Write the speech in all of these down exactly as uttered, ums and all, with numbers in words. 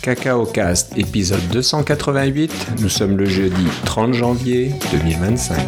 CacaoCast, épisode deux cent quatre-vingt-huit. Nous sommes le jeudi trente janvier deux mille vingt-cinq.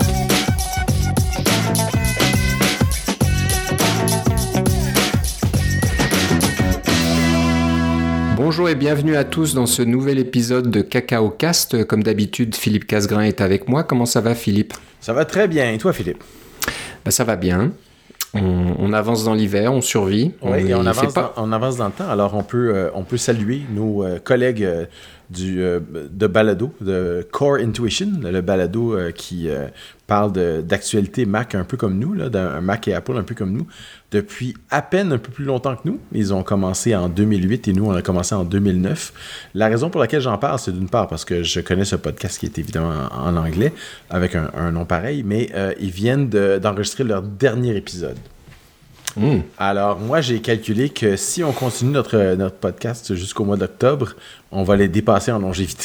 Bonjour et bienvenue à tous dans ce nouvel épisode de CacaoCast. Comme d'habitude, Philippe Casgrain est avec moi. Comment ça va, Philippe ? Ça va très bien. Et toi, Philippe ? Ben, ça va bien. On, on avance dans l'hiver, on survit. Oui, on et on avance, pas... dans, on avance dans le temps. Alors, on peut, euh, on peut saluer nos euh, collègues euh, du, euh, de Balado, de Core Intuition, le balado euh, qui euh, parle de, d'actualité Mac un peu comme nous, là, d'un Mac et Apple un peu comme nous, depuis à peine un peu plus longtemps que nous. Ils ont commencé en deux mille huit et nous, on a commencé en deux mille neuf. La raison pour laquelle j'en parle, c'est d'une part parce que je connais ce podcast qui est évidemment en, en anglais, avec un, un nom pareil, mais euh, ils viennent de, d'enregistrer leur dernier épisode. Mmh. Alors, moi, j'ai calculé que si on continue notre, notre podcast jusqu'au mois d'octobre, on va les dépasser en longévité.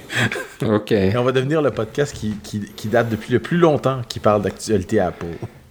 OK. Et on va devenir le podcast qui, qui, qui date depuis le plus longtemps qui parle d'actualité Apple.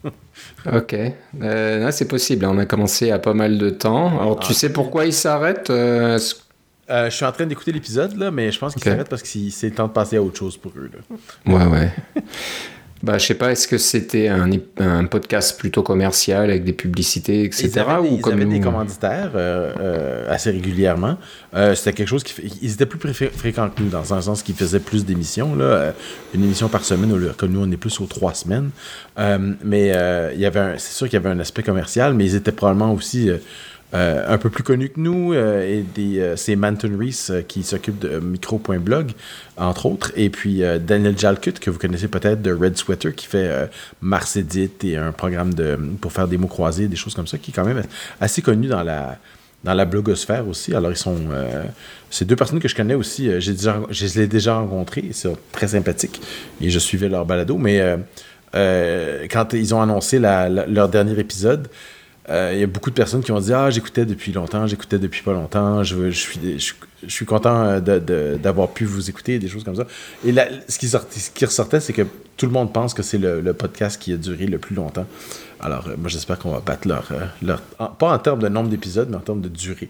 OK. Euh, là, c'est possible. On a commencé à pas mal de temps. Alors, tu ah, sais pourquoi ils s'arrêtent euh, euh, Je suis en train d'écouter l'épisode, là, mais je pense qu'ils okay. s'arrêtent parce que c'est le temps de passer à autre chose pour eux. Là. Ouais, ouais. Bah, je sais pas, est-ce que c'était un, un podcast plutôt commercial avec des publicités, et cetera. Ils avaient, ou ils comme avaient nous... des commanditaires euh, euh, assez régulièrement. Euh, c'était quelque chose qui... Ils étaient plus fré- fréquents que nous, dans un sens qu'ils faisaient plus d'émissions. Là, euh, une émission par semaine, comme nous, on est plus aux trois semaines. Euh, mais euh, il y avait un, c'est sûr qu'il y avait un aspect commercial, mais ils étaient probablement aussi... Euh, Euh, un peu plus connu que nous, euh, et des, euh, c'est Manton Rees euh, qui s'occupe de micro point blog, entre autres, et puis euh, Daniel Jalkut, que vous connaissez peut-être de Red Sweater, qui fait euh, Mars Edit et un programme de, pour faire des mots croisés, des choses comme ça, qui est quand même assez connu dans la, dans la blogosphère aussi. Alors, ils sont... Euh, c'est deux personnes que je connais aussi. Euh, j'ai déjà, je les ai déjà rencontrés, ils sont très sympathiques, et je suivais leur balado, mais euh, euh, quand ils ont annoncé la, la, leur dernier épisode, il euh, y a beaucoup de personnes qui ont dit « Ah, j'écoutais depuis longtemps, j'écoutais depuis pas longtemps, je, je, suis, je, je suis content de, de, d'avoir pu vous écouter », des choses comme ça. Et là, ce, qui sortait, ce qui ressortait, c'est que tout le monde pense que c'est le, le podcast qui a duré le plus longtemps. Alors, euh, moi, j'espère qu'on va battre leur... leur en, pas en termes de nombre d'épisodes, mais en termes de durée.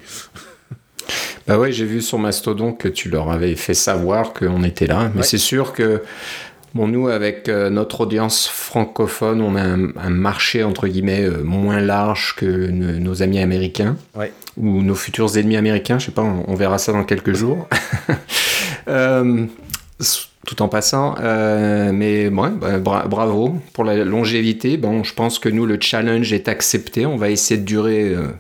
Bah ouais, j'ai vu sur Mastodon que tu leur avais fait savoir qu'on était là, mais ouais. C'est sûr que... Bon, nous, avec euh, notre audience francophone, on a un, un marché, entre guillemets, euh, moins large que ne, nos amis américains, ouais. ou nos futurs ennemis américains, je sais pas, on, on verra ça dans quelques jours. euh, tout en passant, euh, mais ouais, bah, bra- bravo pour la longévité. Bon, je pense que nous, le challenge est accepté, on va essayer de durer... Euh,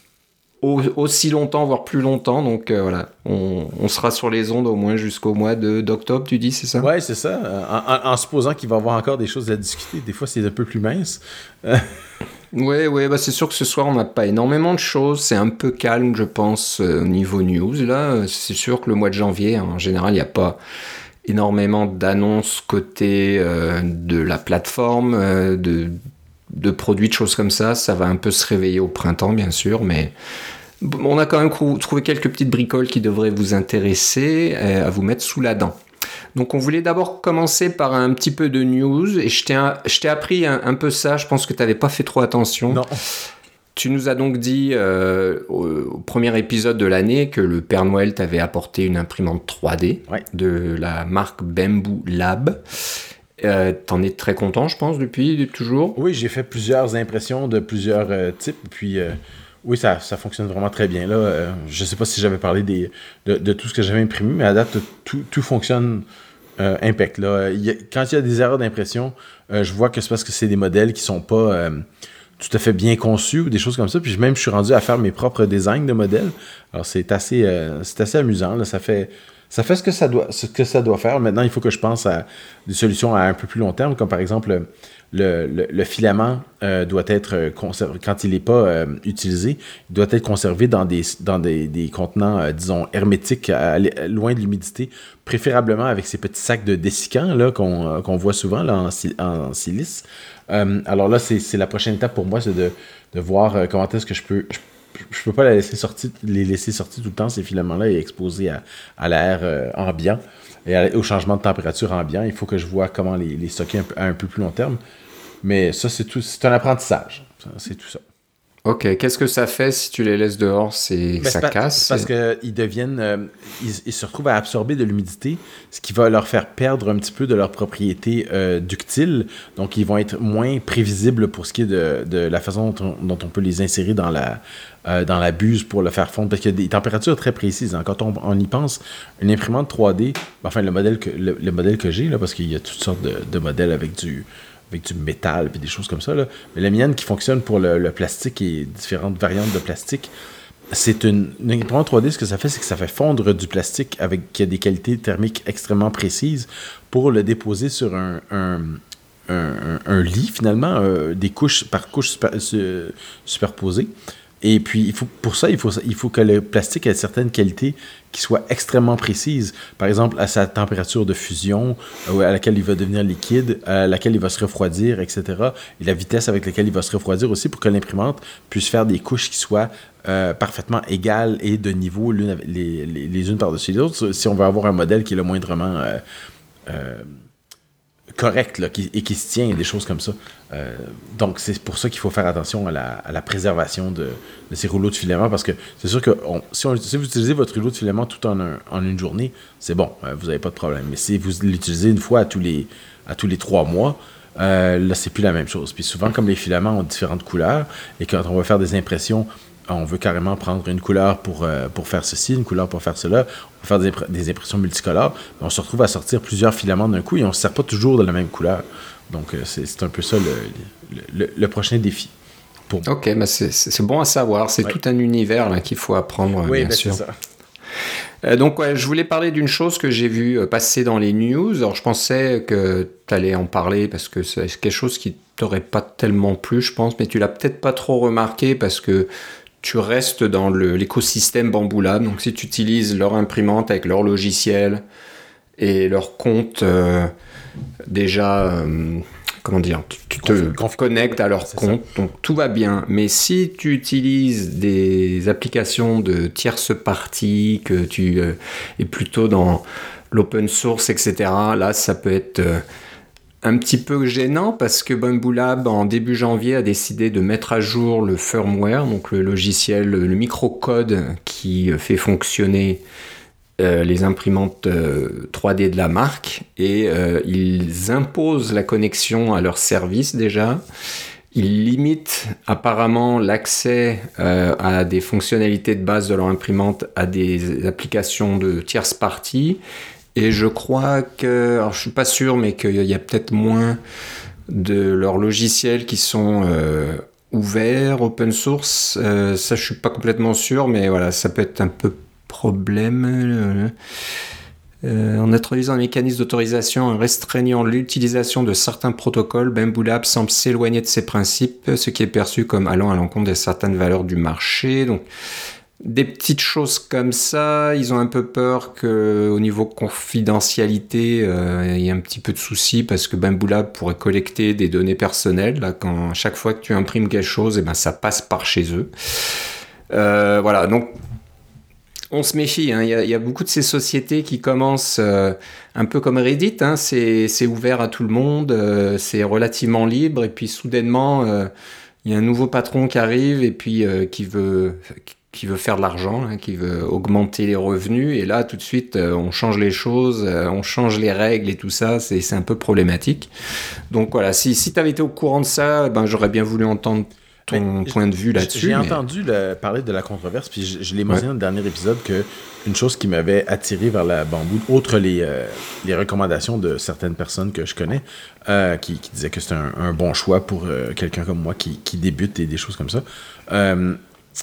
aussi longtemps, voire plus longtemps, donc euh, voilà, on, on sera sur les ondes au moins jusqu'au mois de, d'octobre, tu dis, c'est ça? Oui, c'est ça, en, en, en supposant qu'il va y avoir encore des choses à discuter, des fois c'est un peu plus mince. Oui, ouais, bah c'est sûr que ce soir on n'a pas énormément de choses, c'est un peu calme je pense euh, au niveau news, là, c'est sûr que le mois de janvier, hein, en général il n'y a pas énormément d'annonces côté euh, de la plateforme, euh, de... de produits, de choses comme ça, ça va un peu se réveiller au printemps, bien sûr, mais on a quand même trouvé quelques petites bricoles qui devraient vous intéresser, à vous mettre sous la dent. Donc on voulait d'abord commencer par un petit peu de news, et je t'ai, je t'ai appris un, un peu ça, je pense que tu n'avais pas fait trop attention. Non. Tu nous as donc dit euh, au, au premier épisode de l'année que le Père Noël t'avait apporté une imprimante trois D ouais. de la marque Bamboo Lab. Euh, t'en es très content, je pense, depuis, toujours? Oui, j'ai fait plusieurs impressions de plusieurs euh, types, puis euh, oui, ça, ça fonctionne vraiment très bien. Là, euh, je ne sais pas si j'avais parlé des, de, de tout ce que j'avais imprimé, mais à date, tout, tout fonctionne euh, impec. Là. Il y a, quand il y a des erreurs d'impression, euh, je vois que c'est parce que c'est des modèles qui ne sont pas euh, tout à fait bien conçus ou des choses comme ça, puis même je suis rendu à faire mes propres designs de modèles. Alors, c'est assez, euh, c'est assez amusant, là. Ça fait... Ça fait ce que ça doit, ce que ça doit faire. Maintenant, il faut que je pense à des solutions à un peu plus long terme, comme par exemple, le, le, le filament euh, doit être conservé, quand il n'est pas euh, utilisé, il doit être conservé dans des, dans des, des contenants, euh, disons, hermétiques, à, à, loin de l'humidité, préférablement avec ces petits sacs de dessicants là, qu'on, qu'on voit souvent là, en, en silice. Euh, alors là, c'est, c'est la prochaine étape pour moi, c'est de, de voir euh, comment est-ce que je peux... Je, Je peux pas la laisser sortir, les laisser sortir tout le temps, ces filaments-là, et exposés à, à l'air euh, ambiant et à, au changement de température ambiant. Il faut que je vois comment les, les stocker un peu, à un peu plus long terme. Mais ça, c'est tout, c'est un apprentissage. C'est tout ça. Ok, qu'est-ce que ça fait si tu les laisses dehors? C'est Ben, ça c'est casse? parce c'est- qu'ils deviennent. Euh, ils, ils se retrouvent à absorber de l'humidité, ce qui va leur faire perdre un petit peu de leurs propriétés euh, ductiles. Donc, ils vont être moins prévisibles pour ce qui est de, de la façon dont on, dont on peut les insérer dans la, euh, dans la buse pour le faire fondre. Parce qu'il y a des températures très précises. Hein. Quand on, on y pense, une imprimante trois D, enfin, le modèle que, le, le modèle que j'ai, là, parce qu'il y a toutes sortes de, de modèles avec du. avec du métal et des choses comme ça. Là. Mais la mienne qui fonctionne pour le, le plastique et différentes variantes de plastique, c'est une, une imprimante trois D, ce que ça fait, c'est que ça fait fondre du plastique avec qui a des qualités thermiques extrêmement précises pour le déposer sur un, un, un, un, un lit, finalement, euh, des couches par couches super, su, superposées. Et puis, il faut, pour ça, il faut, il faut que le plastique ait certaines qualités qui soient extrêmement précises. Par exemple, à sa température de fusion, euh, à laquelle il va devenir liquide, à laquelle il va se refroidir, et cetera. Et la vitesse avec laquelle il va se refroidir aussi pour que l'imprimante puisse faire des couches qui soient euh, parfaitement égales et de niveau l'une, les, les, les unes par-dessus les autres. Si on veut avoir un modèle qui est le moindrement... Euh, euh, correct là, qui, et qui se tient, des choses comme ça. Euh, donc, c'est pour ça qu'il faut faire attention à la, à la préservation de, de ces rouleaux de filament, parce que c'est sûr que on, si, on, si vous utilisez votre rouleau de filament tout en, un, en une journée, c'est bon, euh, vous n'avez pas de problème. Mais si vous l'utilisez une fois à tous les, à tous les trois mois, euh, là, c'est plus la même chose. Puis souvent, comme les filaments ont différentes couleurs, et quand on va faire des impressions, on veut carrément prendre une couleur pour, euh, pour faire ceci, une couleur pour faire cela, on va faire des, impr- des impressions multicolores, mais on se retrouve à sortir plusieurs filaments d'un coup et on ne se sert pas toujours de la même couleur. Donc, euh, c'est, c'est un peu ça le, le, le, le prochain défi. Pour moi. Ok, bah c'est, c'est c'est bon à savoir. C'est Ouais. tout un univers là, qu'il faut apprendre, Oui, bien ben, sûr. c'est ça. Euh, donc, ouais, je voulais parler d'une chose que j'ai vue euh, passer dans les news. Alors, je pensais que tu allais en parler parce que c'est quelque chose qui t'aurait pas tellement plu, je pense, mais tu l'as peut-être pas trop remarqué parce que tu restes dans le, l'écosystème Bambu Lab. Donc, si tu utilises leur imprimante avec leur logiciel et leur compte, euh, déjà, euh, comment dire, tu, tu te Confi- confi- connectes à leur c'est compte, donc tout va bien. Mais si tu utilises des applications de tierces parties, que tu euh, es plutôt dans l'open source, et cetera, là, ça peut être... euh, un petit peu gênant parce que Bambu Lab, en début janvier, a décidé de mettre à jour le firmware, donc le logiciel, le microcode qui fait fonctionner euh, les imprimantes euh, trois D de la marque. Et euh, ils imposent la connexion à leur service déjà. Ils limitent apparemment l'accès euh, à des fonctionnalités de base de leur imprimante à des applications de tierces parties. Et je crois que, alors je suis pas sûr, mais qu'il y a peut-être moins de leurs logiciels qui sont euh, ouverts, open source. Euh, ça, je suis pas complètement sûr, mais voilà, ça peut être un peu problème. Euh, en introduisant un mécanisme d'autorisation et restreignant l'utilisation de certains protocoles, Bambu Lab semble s'éloigner de ces principes, ce qui est perçu comme allant à l'encontre de certaines valeurs du marché. Donc, des petites choses comme ça, ils ont un peu peur qu'au niveau confidentialité, euh, il y ait un petit peu de soucis parce que Bambu Lab pourrait collecter des données personnelles. Là, quand, à chaque fois que tu imprimes quelque chose, eh ben, ça passe par chez eux. Euh, voilà, donc on se méfie. Hein. Il y a, il y a beaucoup de ces sociétés qui commencent euh, un peu comme Reddit. Hein. C'est, c'est ouvert à tout le monde, euh, c'est relativement libre et puis soudainement, euh, il y a un nouveau patron qui arrive et puis euh, qui veut... qui veut faire de l'argent, hein, qui veut augmenter les revenus, et là, tout de suite, euh, on change les choses, euh, on change les règles et tout ça, c'est, c'est un peu problématique. Donc voilà, si, si tu avais été au courant de ça, ben, j'aurais bien voulu entendre ton Mais point de vue là-dessus. J'ai mais... entendu le, parler de la controverse, puis je, je l'ai mentionné Ouais. dans le dernier épisode, que une chose qui m'avait attiré vers la Bambu, outre les, euh, les recommandations de certaines personnes que je connais, euh, qui, qui disaient que c'était un, un bon choix pour euh, quelqu'un comme moi qui, qui débute et des choses comme ça, euh,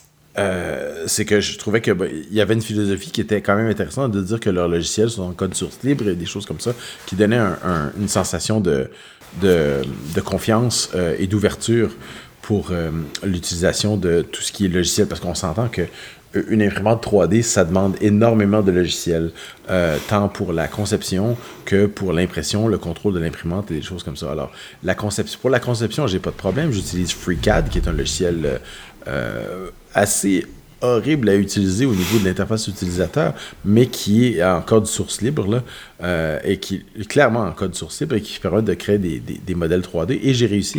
Euh, c'est que je trouvais qu'il bah, y avait une philosophie qui était quand même intéressante de dire que leurs logiciels sont en code source libre et des choses comme ça qui donnaient un, un, une sensation de, de, de confiance euh, et d'ouverture pour euh, l'utilisation de tout ce qui est logiciel, parce qu'on s'entend que une imprimante trois D, ça demande énormément de logiciels, euh, tant pour la conception que pour l'impression, le contrôle de l'imprimante et des choses comme ça. Alors, la conception, pour la conception, j'ai pas de problème. J'utilise FreeCAD, qui est un logiciel euh, assez horrible à utiliser au niveau de l'interface utilisateur, mais qui est en code source libre, là, euh, et qui est clairement en code source libre et qui permet de créer des, des, des modèles trois D. Et j'ai réussi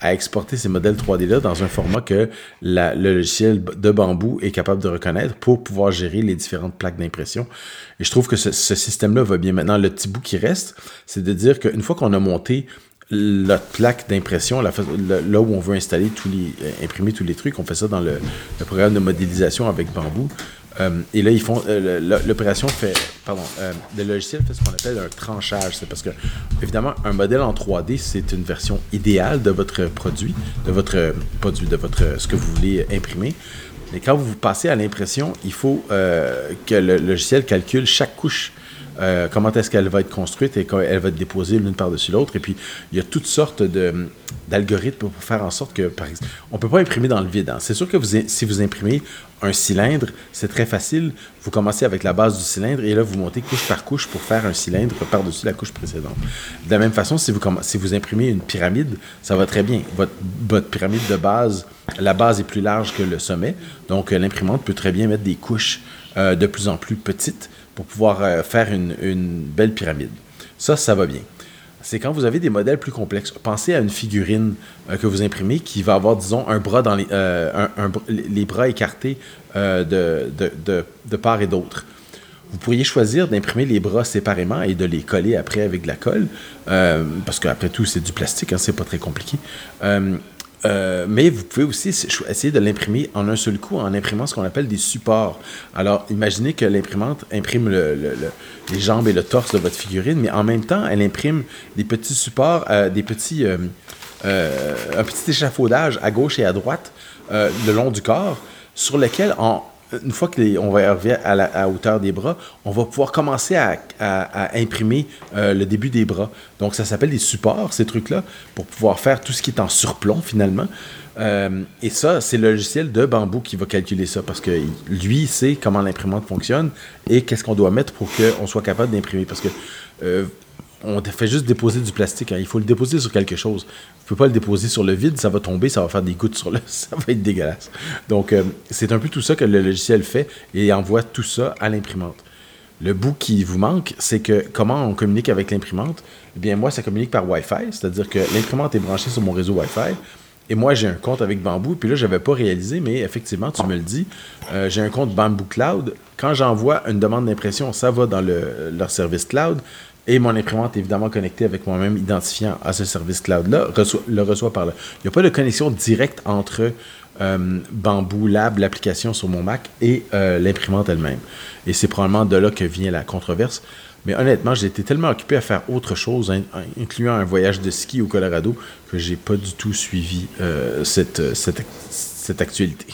à exporter ces modèles trois D-là dans un format que la, le logiciel de Bamboo est capable de reconnaître pour pouvoir gérer les différentes plaques d'impression. Et je trouve que ce, ce système-là va bien. Maintenant, le petit bout qui reste, c'est de dire qu'une fois qu'on a monté notre plaque d'impression, la, là où on veut installer tous les, imprimer tous les trucs, on fait ça dans le, le programme de modélisation avec Bamboo. Euh, et là, ils font euh, l'opération fait, pardon, euh, le logiciel fait ce qu'on appelle un tranchage. C'est parce que, évidemment, un modèle en trois D, c'est une version idéale de votre produit, de votre produit, de votre ce que vous voulez imprimer. Mais quand vous passez à l'impression, il faut euh, que le logiciel calcule chaque couche. Euh, comment est-ce qu'elle va être construite et qu'elle va être déposée l'une par-dessus l'autre. Et puis, il y a toutes sortes de, d'algorithmes pour faire en sorte que, par exemple, on ne peut pas imprimer dans le vide. Hein. C'est sûr que vous, si vous imprimez un cylindre, c'est très facile. Vous commencez avec la base du cylindre et là, vous montez couche par couche pour faire un cylindre par-dessus la couche précédente. De la même façon, si vous, si vous imprimez une pyramide, ça va très bien. Votre, votre pyramide de base, la base est plus large que le sommet. Donc, l'imprimante peut très bien mettre des couches euh, de plus en plus petites pour pouvoir euh, faire une, une belle pyramide. Ça, ça va bien. C'est quand vous avez des modèles plus complexes. Pensez à une figurine euh, que vous imprimez qui va avoir, disons, un bras dans les, euh, un, un, les bras écartés euh, de, de, de, de part et d'autre. Vous pourriez choisir d'imprimer les bras séparément et de les coller après avec de la colle, euh, parce qu'après tout, c'est du plastique, hein, c'est pas très compliqué. Euh, Euh, mais vous pouvez aussi essayer de l'imprimer en un seul coup en imprimant ce qu'on appelle des supports. Alors, imaginez que l'imprimante imprime le, le, le, les jambes et le torse de votre figurine, mais en même temps, elle imprime des petits supports, euh, des petits, euh, euh, un petit échafaudage à gauche et à droite euh, le long du corps, sur lequel, en, une fois qu'on va arriver à la à hauteur des bras, on va pouvoir commencer à, à, à imprimer euh, le début des bras. Donc, ça s'appelle des supports, ces trucs-là, pour pouvoir faire tout ce qui est en surplomb, finalement. Euh, et ça, c'est le logiciel de Bamboo qui va calculer ça, parce que lui, sait comment l'imprimante fonctionne et qu'est-ce qu'on doit mettre pour qu'on soit capable d'imprimer. Parce que euh, on fait juste déposer du plastique. Hein. Il faut le déposer sur quelque chose. Vous ne pouvez pas le déposer sur le vide, ça va tomber, ça va faire des gouttes sur le... Ça va être dégueulasse. Donc, euh, c'est un peu tout ça que le logiciel fait et il envoie tout ça à l'imprimante. Le bout qui vous manque, c'est que comment on communique avec l'imprimante? Eh bien, moi, ça communique par Wi-Fi, c'est-à-dire que l'imprimante est branchée sur mon réseau Wi-Fi et moi, j'ai un compte avec Bamboo. Puis là, je n'avais pas réalisé, mais effectivement, tu me le dis, euh, j'ai un compte Bamboo Cloud. Quand j'envoie une demande d'impression, ça va dans le, leur service cloud. Et mon imprimante est évidemment connectée avec moi-même identifiant à ce service cloud-là, reçoit, le reçoit par là. Il n'y a pas de connexion directe entre euh, Bamboo Lab, l'application sur mon Mac, et euh, l'imprimante elle-même. Et c'est probablement de là que vient la controverse. Mais honnêtement, j'ai été tellement occupé à faire autre chose, hein, incluant un voyage de ski au Colorado, que j'ai pas du tout suivi euh, cette, cette, cette actualité.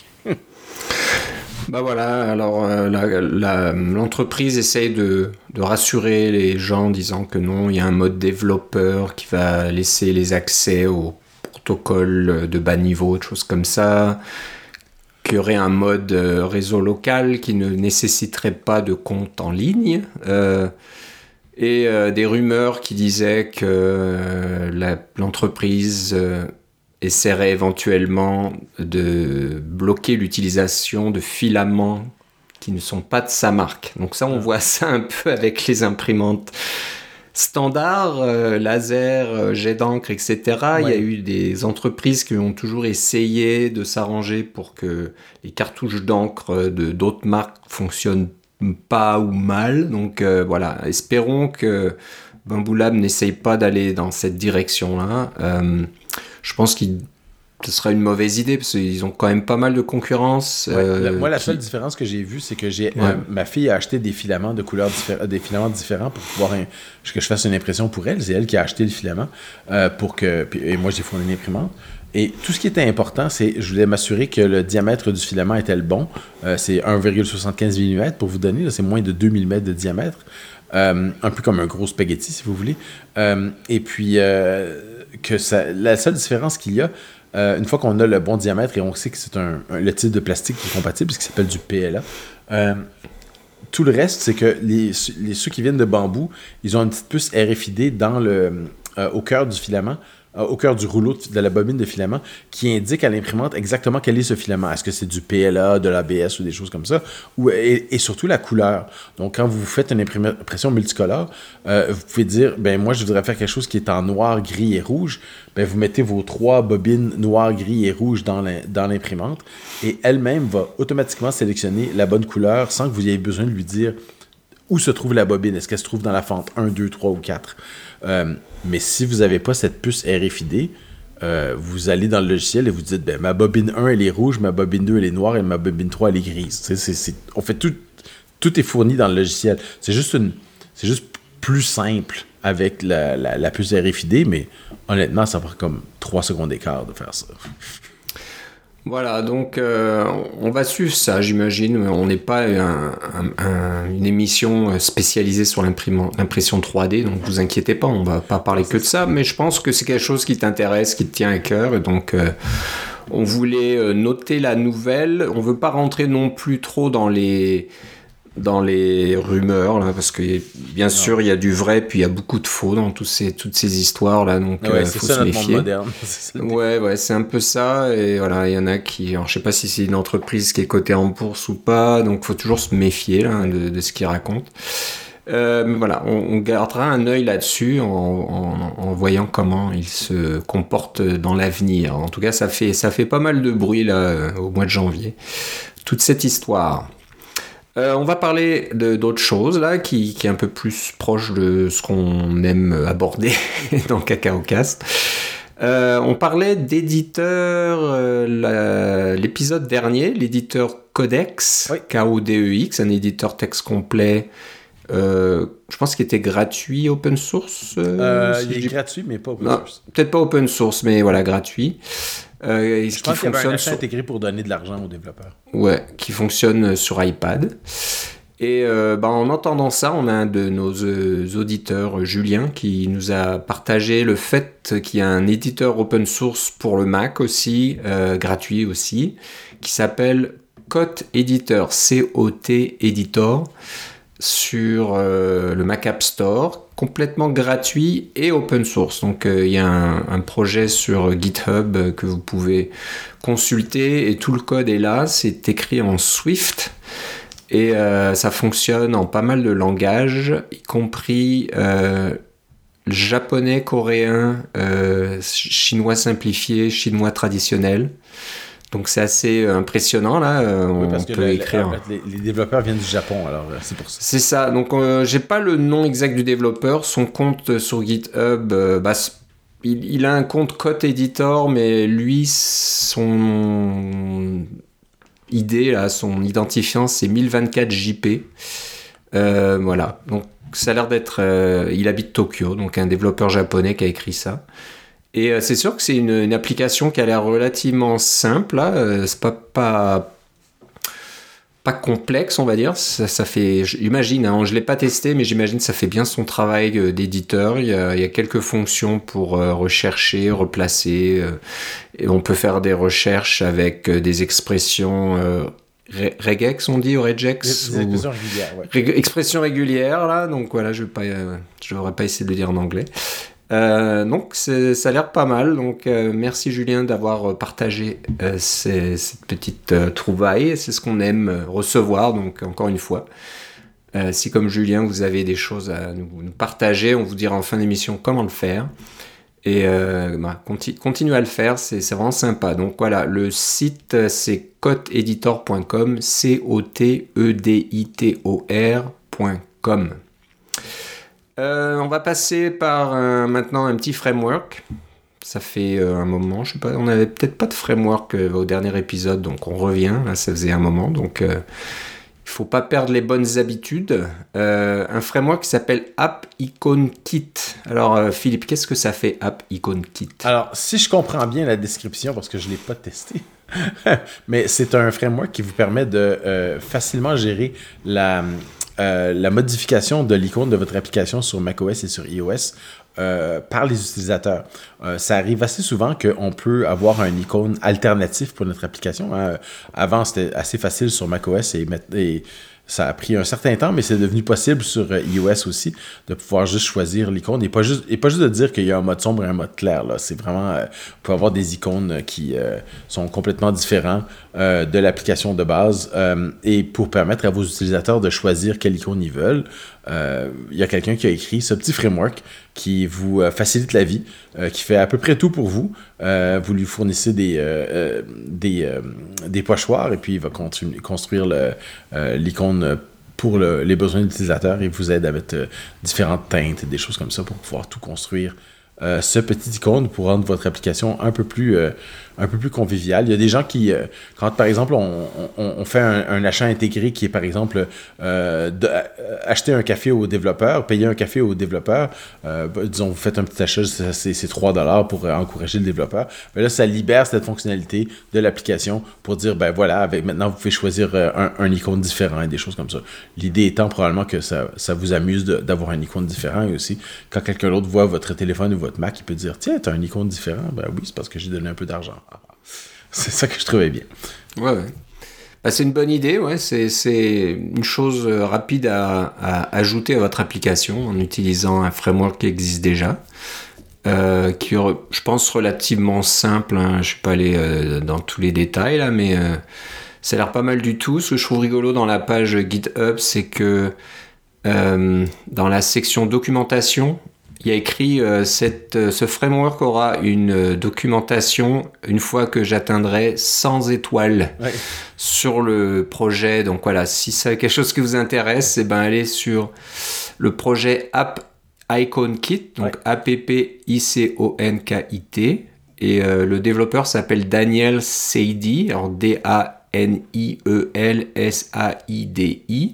Bah voilà, alors euh, la, la, l'entreprise essaye de, de rassurer les gens en disant que non, il y a un mode développeur qui va laisser les accès aux protocoles de bas niveau, des choses comme ça, qu'il y aurait un mode euh, réseau local qui ne nécessiterait pas de compte en ligne, euh, et euh, des rumeurs qui disaient que euh, la, l'entreprise... Euh, essaierait éventuellement de bloquer l'utilisation de filaments qui ne sont pas de sa marque. Donc ça, on voit ça un peu avec les imprimantes standards, euh, laser, euh, jet d'encre, et cetera. Ouais. Il y a eu des entreprises qui ont toujours essayé de s'arranger pour que les cartouches d'encre de d'autres marques fonctionnent pas ou mal. Donc euh, voilà, espérons que Bamboo Lab n'essaye pas d'aller dans cette direction-là. Euh, Je pense que ce serait une mauvaise idée parce qu'ils ont quand même pas mal de concurrence. Ouais, euh, la, moi, la qui... seule différence que j'ai vue, c'est que j'ai ouais. euh, ma fille a acheté des filaments de couleurs diffé- des filaments différents pour pouvoir un, que je fasse une impression pour elle. C'est elle qui a acheté le filament euh, pour que et moi j'ai fourni une imprimante. Et tout ce qui était important, c'est je voulais m'assurer que le diamètre du filament était le bon. Euh, c'est un virgule soixante-quinze millimètres pour vous donner. Là, c'est moins de deux millimètres de diamètre. Euh, un peu comme un gros spaghetti, si vous voulez. Euh, et puis, euh, que ça, la seule différence qu'il y a, euh, une fois qu'on a le bon diamètre et on sait que c'est un, un, le type de plastique qui est compatible, ce qui s'appelle du P L A, euh, tout le reste, c'est que les, les, ceux qui viennent de Bamboo, ils ont une petite puce R F I D dans le, euh, au cœur du filament euh, au cœur du rouleau de, de la bobine de filament qui indique à l'imprimante exactement quel est ce filament. Est-ce que c'est du P L A, de l'A B S ou des choses comme ça? Ou, et, et surtout la couleur. Donc, quand vous faites une impression multicolore, euh, vous pouvez dire, ben moi, je voudrais faire quelque chose qui est en noir, gris et rouge. Ben, vous mettez vos trois bobines noir, gris et rouge dans, la, dans l'imprimante et elle-même va automatiquement sélectionner la bonne couleur sans que vous ayez besoin de lui dire où se trouve la bobine. Est-ce qu'elle se trouve dans la fente un, deux, trois ou quatre? Euh, mais si vous n'avez pas cette puce R F I D, euh, vous allez dans le logiciel et vous dites, ben, ma bobine un, elle est rouge, ma bobine deux, elle est noire et ma bobine trois, elle est grise. C'est, c'est, c'est, on fait tout, tout est fourni dans le logiciel. C'est juste, une, c'est juste plus simple avec la, la, la puce R F I D, mais honnêtement, ça prend comme trois secondes d'écart de faire ça. Voilà, donc euh, on va suivre ça, j'imagine. On n'est pas un, un, un, une émission spécialisée sur l'impression trois D, donc vous inquiétez pas, on va pas parler que de ça, mais je pense que c'est quelque chose qui t'intéresse, qui te tient à cœur, et donc euh, on voulait noter la nouvelle. On veut pas rentrer non plus trop dans les dans les rumeurs, là, parce que bien non. sûr il y a du vrai, puis il y a beaucoup de faux dans tous ces, toutes ces histoires là, donc il ouais, euh, faut se méfier. Moderne. ouais, ouais, c'est un peu ça, et voilà, il y en a qui, alors je sais pas si c'est une entreprise qui est cotée en bourse ou pas, donc faut toujours se méfier là, de, de ce qu'ils racontent. Euh, mais voilà, on, on gardera un œil là-dessus en, en, en voyant comment ils se comportent dans l'avenir. En tout cas, ça fait, ça fait pas mal de bruit là au mois de janvier, toute cette histoire. Euh, on va parler de, d'autres choses là, qui, qui est un peu plus proche de ce qu'on aime aborder dans CacaoCast. Euh, on parlait d'éditeur euh, la, l'épisode dernier, l'éditeur Codex, oui. K O D E X, un éditeur texte complet. Euh, je pense qu'il était gratuit, open source. Euh, euh, si il est dis... gratuit, mais pas open non, source. Peut-être pas open source, mais voilà, gratuit. Euh, je pense qu'il y avait un achat sur... intégré pour donner de l'argent aux développeurs. Ouais, qui fonctionne sur iPad. Et euh, bah, en entendant ça, on a un de nos euh, auditeurs, Julien, qui nous a partagé le fait qu'il y a un éditeur open source pour le Mac aussi, euh, gratuit aussi, qui s'appelle Cote Editor, C O T Editor, sur euh, le Mac App Store, complètement gratuit et open source. Donc il euh, y a un, un projet sur GitHub euh, que vous pouvez consulter et tout le code est là, c'est écrit en Swift et euh, ça fonctionne en pas mal de langages, y compris euh, japonais, coréen, euh, chinois simplifié, chinois traditionnel. Donc c'est assez impressionnant là. On oui, parce que peut le, écrire. Les, les développeurs viennent du Japon, alors c'est pour ça. C'est ça. Donc euh, j'ai pas le nom exact du développeur. Son compte sur GitHub, euh, bah, il, il a un compte Cote Editor, mais lui son idée là, son identifiant c'est mille vingt-quatre J P. Euh, voilà. Donc ça a l'air d'être. Euh, il habite Tokyo, donc un développeur japonais qui a écrit ça. Et euh, c'est sûr que c'est une, une application qui a l'air relativement simple, là. Euh, c'est pas, pas, pas complexe, on va dire. Ça, ça fait, j'imagine, hein, je ne l'ai pas testé, mais j'imagine que ça fait bien son travail euh, d'éditeur. Il y, a, il y a quelques fonctions pour euh, rechercher, replacer. Euh, et on peut faire des recherches avec euh, des expressions... Euh, regex, on dit, ou regex, des expressions régulières, ouais. Ré- expressions régulières, là. Donc voilà, je ne euh, devrais pas essayer de le dire en anglais. Euh, donc c'est, ça a l'air pas mal, donc euh, merci Julien d'avoir partagé euh, ces, cette petite euh, trouvaille, c'est ce qu'on aime euh, recevoir, donc encore une fois euh, si comme Julien vous avez des choses à nous, nous partager, on vous dira en fin d'émission comment le faire et euh, bah, continue, continue à le faire, c'est, c'est vraiment sympa. Donc voilà, le site c'est cote editor point com, C O T E D I T O R point com. Euh, on va passer par un, maintenant un petit framework. Ça fait euh, un moment, je sais pas, on n'avait peut-être pas de framework euh, au dernier épisode, donc on revient. Là, ça faisait un moment, donc euh, il faut pas perdre les bonnes habitudes. Euh, un framework qui s'appelle App Icon Kit. Alors euh, Philippe, qu'est-ce que ça fait App Icon Kit ? Alors, si je comprends bien la description, parce que je l'ai pas testé, mais c'est un framework qui vous permet de euh, facilement gérer la Euh, la modification de l'icône de votre application sur macOS et sur iOS euh, par les utilisateurs. Euh, ça arrive assez souvent qu'on peut avoir un icône alternatif pour notre application. Hein. Avant, c'était assez facile sur macOS et, et ça a pris un certain temps, mais c'est devenu possible sur euh, iOS aussi de pouvoir juste choisir l'icône et pas juste, et pas juste de dire qu'il y a un mode sombre et un mode clair. Là. C'est vraiment, euh, vous pouvez avoir des icônes qui euh, sont complètement différents euh, de l'application de base euh, et pour permettre à vos utilisateurs de choisir quelle icône ils veulent. Il euh, y a quelqu'un qui a écrit ce petit framework qui vous euh, facilite la vie, euh, qui fait à peu près tout pour vous. Euh, vous lui fournissez des, euh, euh, des, euh, des pochoirs et puis il va continu- construire le, euh, l'icône pour le, les besoins de l'utilisateur et vous aide à mettre euh, différentes teintes et des choses comme ça pour pouvoir tout construire. Euh, ce petit icône pour rendre votre application un peu plus, euh, un peu plus conviviale. Il y a des gens qui, euh, quand par exemple on, on, on fait un, un achat intégré qui est par exemple euh, de, euh, acheter un café au développeur, payer un café au développeur, euh, disons vous faites un petit achat, c'est, c'est trois dollars pour euh, encourager le développeur, mais là ça libère cette fonctionnalité de l'application pour dire ben voilà, avec, maintenant vous pouvez choisir euh, un, un icône différent et des choses comme ça. L'idée étant probablement que ça, ça vous amuse de, d'avoir un icône différent et aussi quand quelqu'un d'autre voit votre téléphone ou votre Mac, il peut dire tiens, t'as un icône différent. Ben oui, c'est parce que j'ai donné un peu d'argent. C'est ça que je trouvais bien. Ouais, ouais. Bah, c'est une bonne idée, ouais. C'est, c'est une chose rapide à, à ajouter à votre application en utilisant un framework qui existe déjà. Euh, qui est, je pense, relativement simple. Hein. Je ne suis pas allé euh, dans tous les détails là, mais euh, ça a l'air pas mal du tout. Ce que je trouve rigolo dans la page GitHub, c'est que euh, dans la section documentation, il y a écrit euh, cette, euh, ce framework aura une euh, documentation une fois que j'atteindrai cent étoiles ouais. sur le projet. Donc voilà, si c'est quelque chose qui vous intéresse, eh ben allez sur le projet App Icon Kit, donc ouais. A P P I C O N K I T. Et euh, le développeur s'appelle Daniel Saidi, alors D A N I E L S A I D I.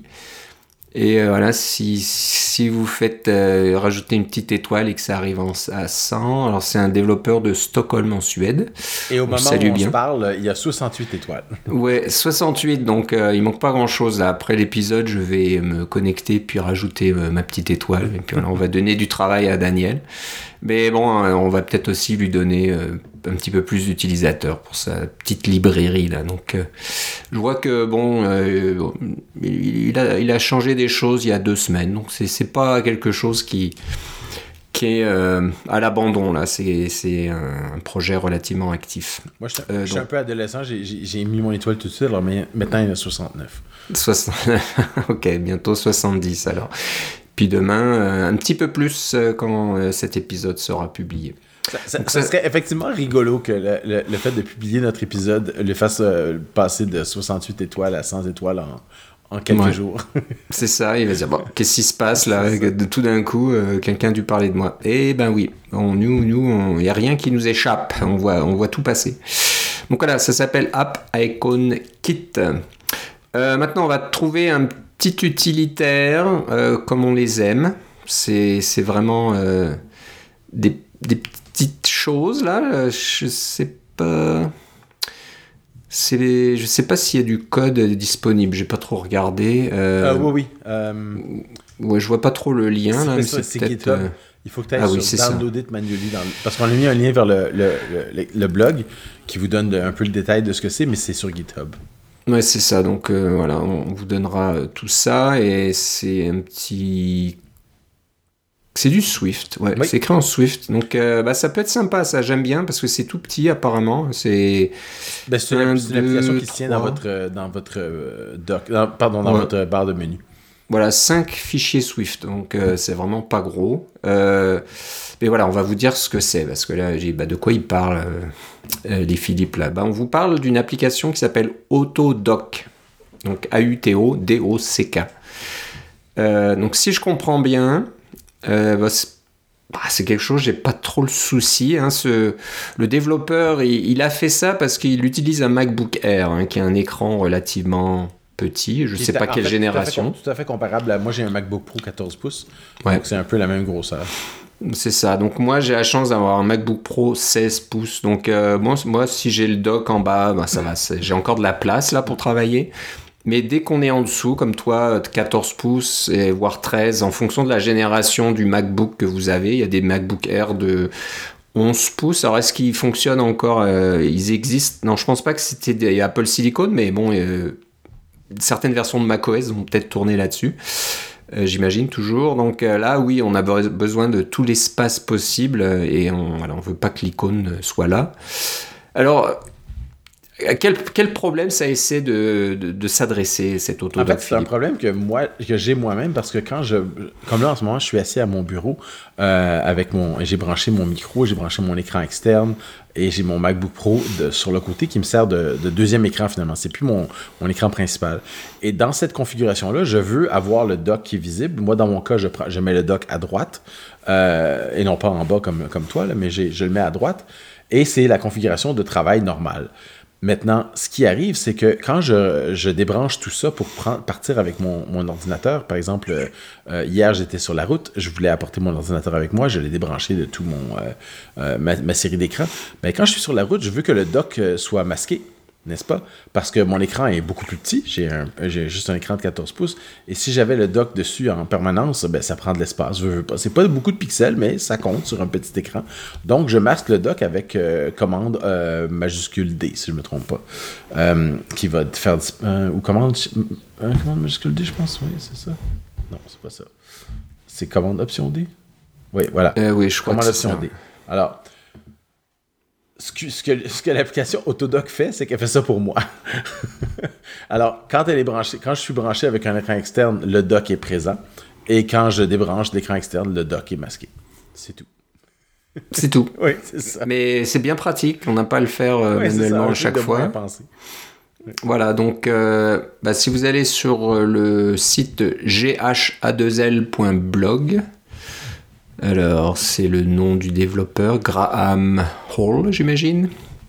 Et euh, voilà, si, si vous faites euh, rajouter une petite étoile et que ça arrive en, à cent, alors c'est un développeur de Stockholm en Suède. Et au moment où on bien. se parle, il y a soixante-huit étoiles. Ouais, soixante-huit, donc euh, il manque pas grand-chose. Là. Après l'épisode, je vais me connecter puis rajouter euh, ma petite étoile. Et puis voilà, on va donner du travail à Daniel. Mais bon, euh, on va peut-être aussi lui donner euh, un petit peu plus d'utilisateurs pour sa petite librairie là. Donc, euh, je vois que bon, euh, il, a, il a changé des choses il y a deux semaines. Donc, c'est, c'est pas quelque chose qui, qui est euh, à l'abandon là. C'est, c'est un projet relativement actif. Moi, je, euh, je suis un peu adolescent. J'ai, j'ai, j'ai mis mon étoile tout de suite. Alors maintenant, il y en a soixante-neuf. soixante Ok, bientôt soixante-dix alors. Puis demain, euh, un petit peu plus euh, quand euh, cet épisode sera publié. Ça, ça, ça serait effectivement rigolo que le, le, le fait de publier notre épisode le fasse euh, passer de soixante-huit étoiles à cent étoiles en, en quelques ouais. jours. C'est ça, il va dire, bon, qu'est-ce qui se passe là de, tout d'un coup, euh, quelqu'un a dû parler de moi. Eh ben oui, on, nous, nous, il n'y a rien qui nous échappe, on voit, on voit tout passer. Donc voilà, ça s'appelle App Icon Kit. Euh, maintenant, on va trouver un petit utilitaire euh, comme on les aime. C'est, c'est vraiment euh, des, des petites choses là. Je sais pas. C'est les... Je sais pas s'il y a du code disponible. J'ai pas trop regardé. Euh... Euh, oui, oui. Euh... Ouais, je vois pas trop le lien c'est là. Mais ça, c'est, c'est peut-être. GitHub. Euh... Il faut que tu ailles ah, sur oui, Download It Manually. Dans... Parce qu'on a mis un lien vers le, le, le, le blog qui vous donne un peu le détail de ce que c'est, mais c'est sur GitHub. Ouais, c'est ça. Donc euh, voilà, on vous donnera tout ça et c'est un petit. C'est du Swift, ouais. Oui. C'est écrit en Swift. Donc euh, bah, ça peut être sympa, ça. J'aime bien parce que c'est tout petit apparemment. C'est. Ben, c'est, un, c'est une application qui se tient dans votre, dans votre euh, doc, dans, pardon, dans ouais. votre barre de menu. Voilà, cinq fichiers Swift, donc euh, c'est vraiment pas gros. Euh, mais voilà, on va vous dire ce que c'est, parce que là, j'ai bah, de quoi il parle, euh, euh, les Philippe, là. Bah, on vous parle d'une application qui s'appelle Autodoc, donc A U T O D O C K. Euh, donc si je comprends bien, euh, bah, c'est, bah, c'est quelque chose, j'ai pas trop le souci. Hein, ce, le développeur, il, il a fait ça parce qu'il utilise un MacBook Air, hein, qui a un écran relativement... petit, je ne sais pas quelle fait, génération. Tout à, fait, tout à fait comparable à moi, j'ai un MacBook Pro quatorze pouces, ouais. Donc c'est un peu la même grosseur. C'est ça, donc moi j'ai la chance d'avoir un MacBook Pro seize pouces, donc euh, moi, moi si j'ai le dock en bas, bah, ça va, c'est, j'ai encore de la place là pour travailler, mais dès qu'on est en dessous, comme toi, quatorze pouces, et voire treize, en fonction de la génération du MacBook que vous avez, il y a des MacBook Air de... onze pouces, alors est-ce qu'ils fonctionnent encore, euh, ils existent? Non, je pense pas que c'était des Apple Silicon, mais bon... Euh, certaines versions de macOS vont peut-être tourner là-dessus. Euh, j'imagine toujours. Donc euh, là, oui, on a be- besoin de tout l'espace possible euh, et on voilà, on veut pas que l'icône soit là. Alors, quel, quel problème ça essaie de, de, de s'adresser, cet Autodock? En fait, c'est un problème que moi que j'ai moi-même parce que quand je... Comme là, en ce moment, je suis assis à mon bureau euh, avec mon... J'ai branché mon micro, j'ai branché mon écran externe et j'ai mon MacBook Pro de, sur le côté qui me sert de, de deuxième écran finalement. C'est plus mon, mon écran principal. Et dans cette configuration-là, je veux avoir le dock qui est visible. Moi, dans mon cas, je, prends, je mets le dock à droite euh, et non pas en bas comme, comme toi, là, mais j'ai, je le mets à droite. Et c'est la configuration de travail normale. Maintenant, ce qui arrive, c'est que quand je, je débranche tout ça pour prendre, partir avec mon, mon ordinateur, par exemple, euh, hier j'étais sur la route, je voulais apporter mon ordinateur avec moi, je l'ai débranché de tout mon euh, euh, ma, ma série d'écrans. Mais quand je suis sur la route, je veux que le dock soit masqué, n'est-ce pas? Parce que mon écran est beaucoup plus petit, j'ai, un, j'ai juste un écran de quatorze pouces, et si j'avais le dock dessus en permanence, ben, ça prend de l'espace. Je veux pas. C'est pas beaucoup de pixels, mais ça compte sur un petit écran. Donc, je masque le dock avec euh, commande euh, majuscule D, si je me trompe pas, euh, qui va faire... Euh, ou commande, euh, commande majuscule D, je pense, oui, c'est ça. Non, c'est pas ça. C'est commande option D? Oui, voilà. Euh, oui, je crois commande que c'est option ça. D. Alors... Ce que, ce, que, ce que l'application Autodock fait, c'est qu'elle fait ça pour moi. Alors, quand elle est branchée, quand je suis branché avec un écran externe, le dock est présent. Et quand je débranche l'écran externe, le dock est masqué. C'est tout. C'est tout. Oui, c'est ça. Mais c'est bien pratique, on n'a pas à le faire euh, oui, manuellement ça, à chaque fois. Oui. Voilà, donc euh, bah, si vous allez sur le site g h a deux l point blog, alors c'est le nom du développeur, Graham Hall, j'imagine.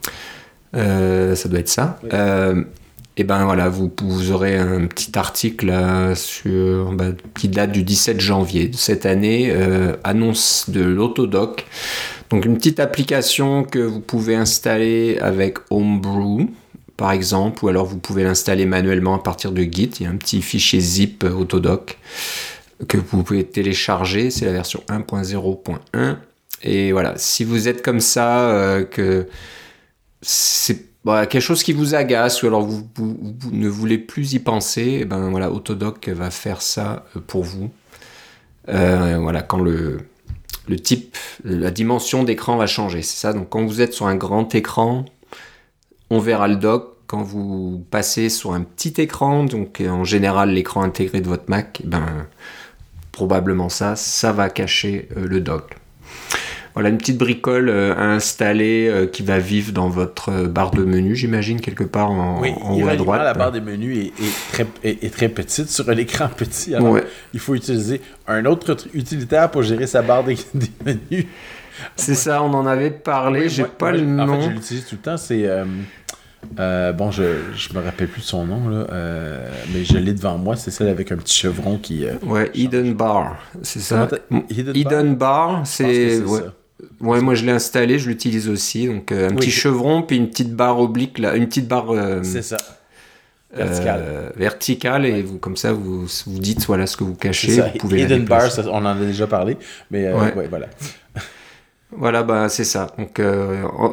Euh, ça doit être ça. Oui. Euh, et ben voilà, vous, vous aurez un petit article là, sur, bah, qui date du dix-sept janvier de cette année, euh, annonce de l'Autodock. Donc une petite application que vous pouvez installer avec Homebrew, par exemple, ou alors vous pouvez l'installer manuellement à partir de Git. Il y a un petit fichier zip Autodock que vous pouvez télécharger, c'est la version un point zéro point un. Et voilà, si vous êtes comme ça, euh, que c'est voilà, quelque chose qui vous agace, ou alors vous, vous, vous ne voulez plus y penser, et ben voilà, Autodock va faire ça pour vous. Euh, voilà, quand le, le type, la dimension d'écran va changer, c'est ça. Donc quand vous êtes sur un grand écran, on verra le dock. Quand vous passez sur un petit écran, donc en général l'écran intégré de votre Mac, ben probablement ça, ça va cacher euh, le dock. Voilà une petite bricole euh, à installer euh, qui va vivre dans votre euh, barre de menu, j'imagine, quelque part en, oui, en haut à droite. La barre des menus est, est, très, est, est très petite sur un écran petit. Alors ouais. Il faut utiliser un autre utilitaire pour gérer sa barre des, des menus. C'est ouais. ça, on en avait parlé, oui, j'ai moi, pas moi, le en nom. En fait, je l'utilise tout le temps, c'est... Euh, Euh, bon, je je me rappelle plus de son nom, là, euh, mais je l'ai devant moi. C'est celle avec un petit chevron qui... Euh, ouais, Hidden Bar, c'est ça. Hidden, Hidden Bar, Bar c'est... c'est ouais. Ça. Ouais, moi je l'ai installé, je l'utilise aussi. Donc euh, un oui, petit c'est... chevron, puis une petite barre oblique, là, une petite barre... Euh, c'est ça. Verticale. Euh, verticale, ouais. Et vous, comme ça, vous, vous dites voilà ce que vous cachez. Vous pouvez Hidden Bar, ça, on en a déjà parlé, mais euh, ouais. Ouais, voilà. Voilà, bah, c'est ça. Donc... Euh, on...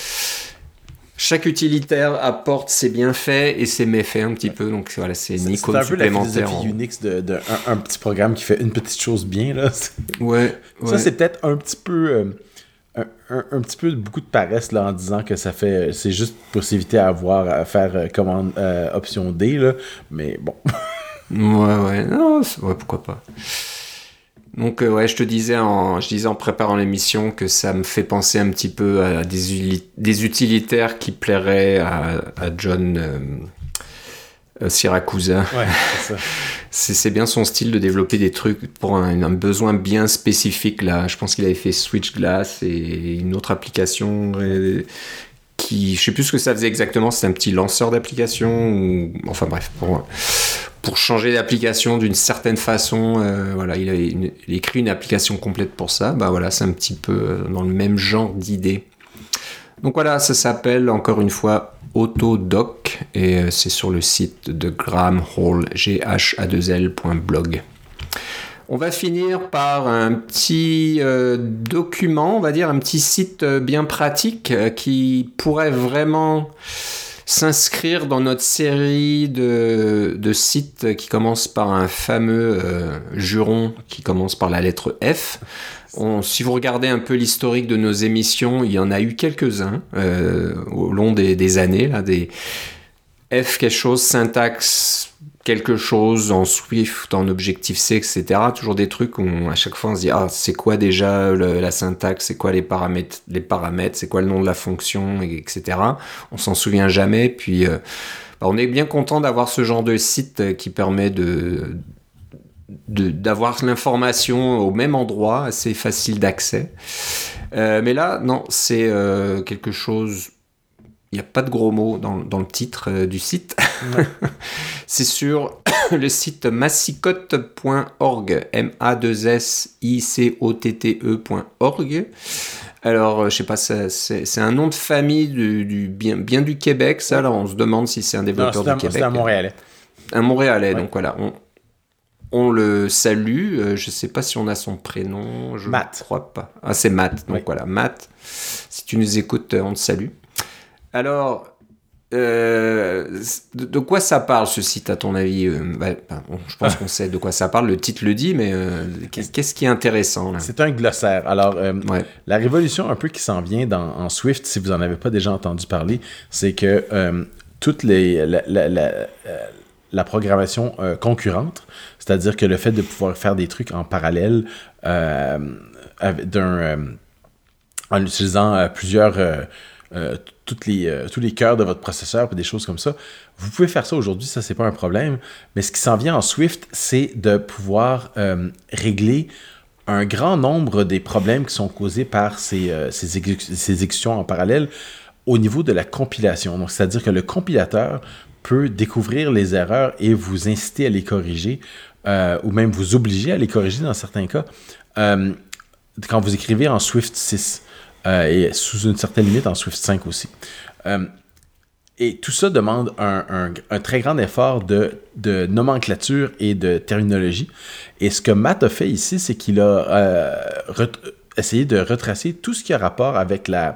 Chaque utilitaire apporte ses bienfaits et ses méfaits un petit peu, donc voilà, c'est une icône supplémentaire. C'est un peu la philosophie Unix de, de un, un petit programme qui fait une petite chose bien, là. Ouais, ça, ouais. c'est peut-être un petit peu... Euh, un, un, un petit peu beaucoup de paresse, là, en disant que ça fait... C'est juste pour s'éviter à avoir à faire euh, commande euh, option D, là, mais bon. ouais, ouais, non, ouais, pourquoi pas. Donc euh, ouais, je te disais en, je disais en préparant l'émission que ça me fait penser un petit peu à des, uli- des utilitaires qui plairaient à, à John euh, euh, Siracusa. Ouais, c'est ça. c'est, c'est bien son style de développer des trucs pour un, un besoin bien spécifique là. Je pense qu'il avait fait Switchglass et une autre application euh, qui, je sais plus ce que ça faisait exactement. C'est un petit lanceur d'application ou enfin bref pour. Pour changer d'application d'une certaine façon, euh, voilà, il a, une, il a écrit une application complète pour ça. Bah voilà, c'est un petit peu dans le même genre d'idée. Donc voilà, ça s'appelle encore une fois Autodock et c'est sur le site de Graham Hall, g h a deux l point blog. On va finir par un petit euh, document, on va dire un petit site bien pratique euh, qui pourrait vraiment s'inscrire dans notre série de, de sites qui commencent par un fameux euh, juron qui commence par la lettre F. On, si vous regardez un peu l'historique de nos émissions, il y en a eu quelques-uns euh, au long des, des années, là, des F quelque chose, syntaxe quelque chose en Swift, en Objective-C, et cetera. Toujours des trucs où on, à chaque fois on se dit ah c'est quoi déjà le, la syntaxe, c'est quoi les paramètres, les paramètres, c'est quoi le nom de la fonction, et cetera. On s'en souvient jamais. Puis euh, bah, on est bien content d'avoir ce genre de site qui permet de, de d'avoir l'information au même endroit, assez facile d'accès. Euh, mais là non, c'est euh, quelque chose. Il n'y a pas de gros mots dans, dans le titre euh, du site. Ouais. C'est sur le site massicotte point org, M A deux S I C O T T E point org. Alors, euh, je sais pas, c'est, c'est, c'est un nom de famille du, du, bien, bien du Québec, ça. Alors, on se demande si c'est un développeur non, c'est du un, Québec. C'est un Montréalais. Un Montréalais, ouais. Donc voilà. On, on le salue. Euh, je ne sais pas si on a son prénom. Je Matt. ne crois pas. Ah, c'est Matt. Donc oui. voilà, Matt. Si tu nous écoutes, on te salue. Alors, euh, de, de quoi ça parle ce site à ton avis euh, bah, bah, bon, je pense qu'on sait de quoi ça parle, le titre le dit, mais euh, qu'est-ce, qu'est-ce qui est intéressant là? C'est un glossaire. Alors, euh, ouais. La révolution un peu qui s'en vient dans, en Swift, si vous n'en avez pas déjà entendu parler, c'est que euh, toutes les, la, la, la, la programmation euh, concurrente, c'est-à-dire que le fait de pouvoir faire des trucs en parallèle euh, d'un, euh, en utilisant euh, plusieurs... Euh, Euh, toutes les, euh, tous les cœurs de votre processeur et des choses comme ça. Vous pouvez faire ça aujourd'hui, ça c'est pas un problème, mais ce qui s'en vient en Swift, c'est de pouvoir euh, régler un grand nombre des problèmes qui sont causés par ces, euh, ces, exé- ces exécutions en parallèle au niveau de la compilation. Donc, c'est-à-dire que le compilateur peut découvrir les erreurs et vous inciter à les corriger, euh, ou même vous obliger à les corriger dans certains cas, euh, quand vous écrivez en Swift six. Euh, et sous une certaine limite en Swift cinq aussi. Euh, et tout ça demande un, un, un très grand effort de, de nomenclature et de terminologie. Et ce que Matt a fait ici, c'est qu'il a euh, ret- essayé de retracer tout ce qui a rapport avec la,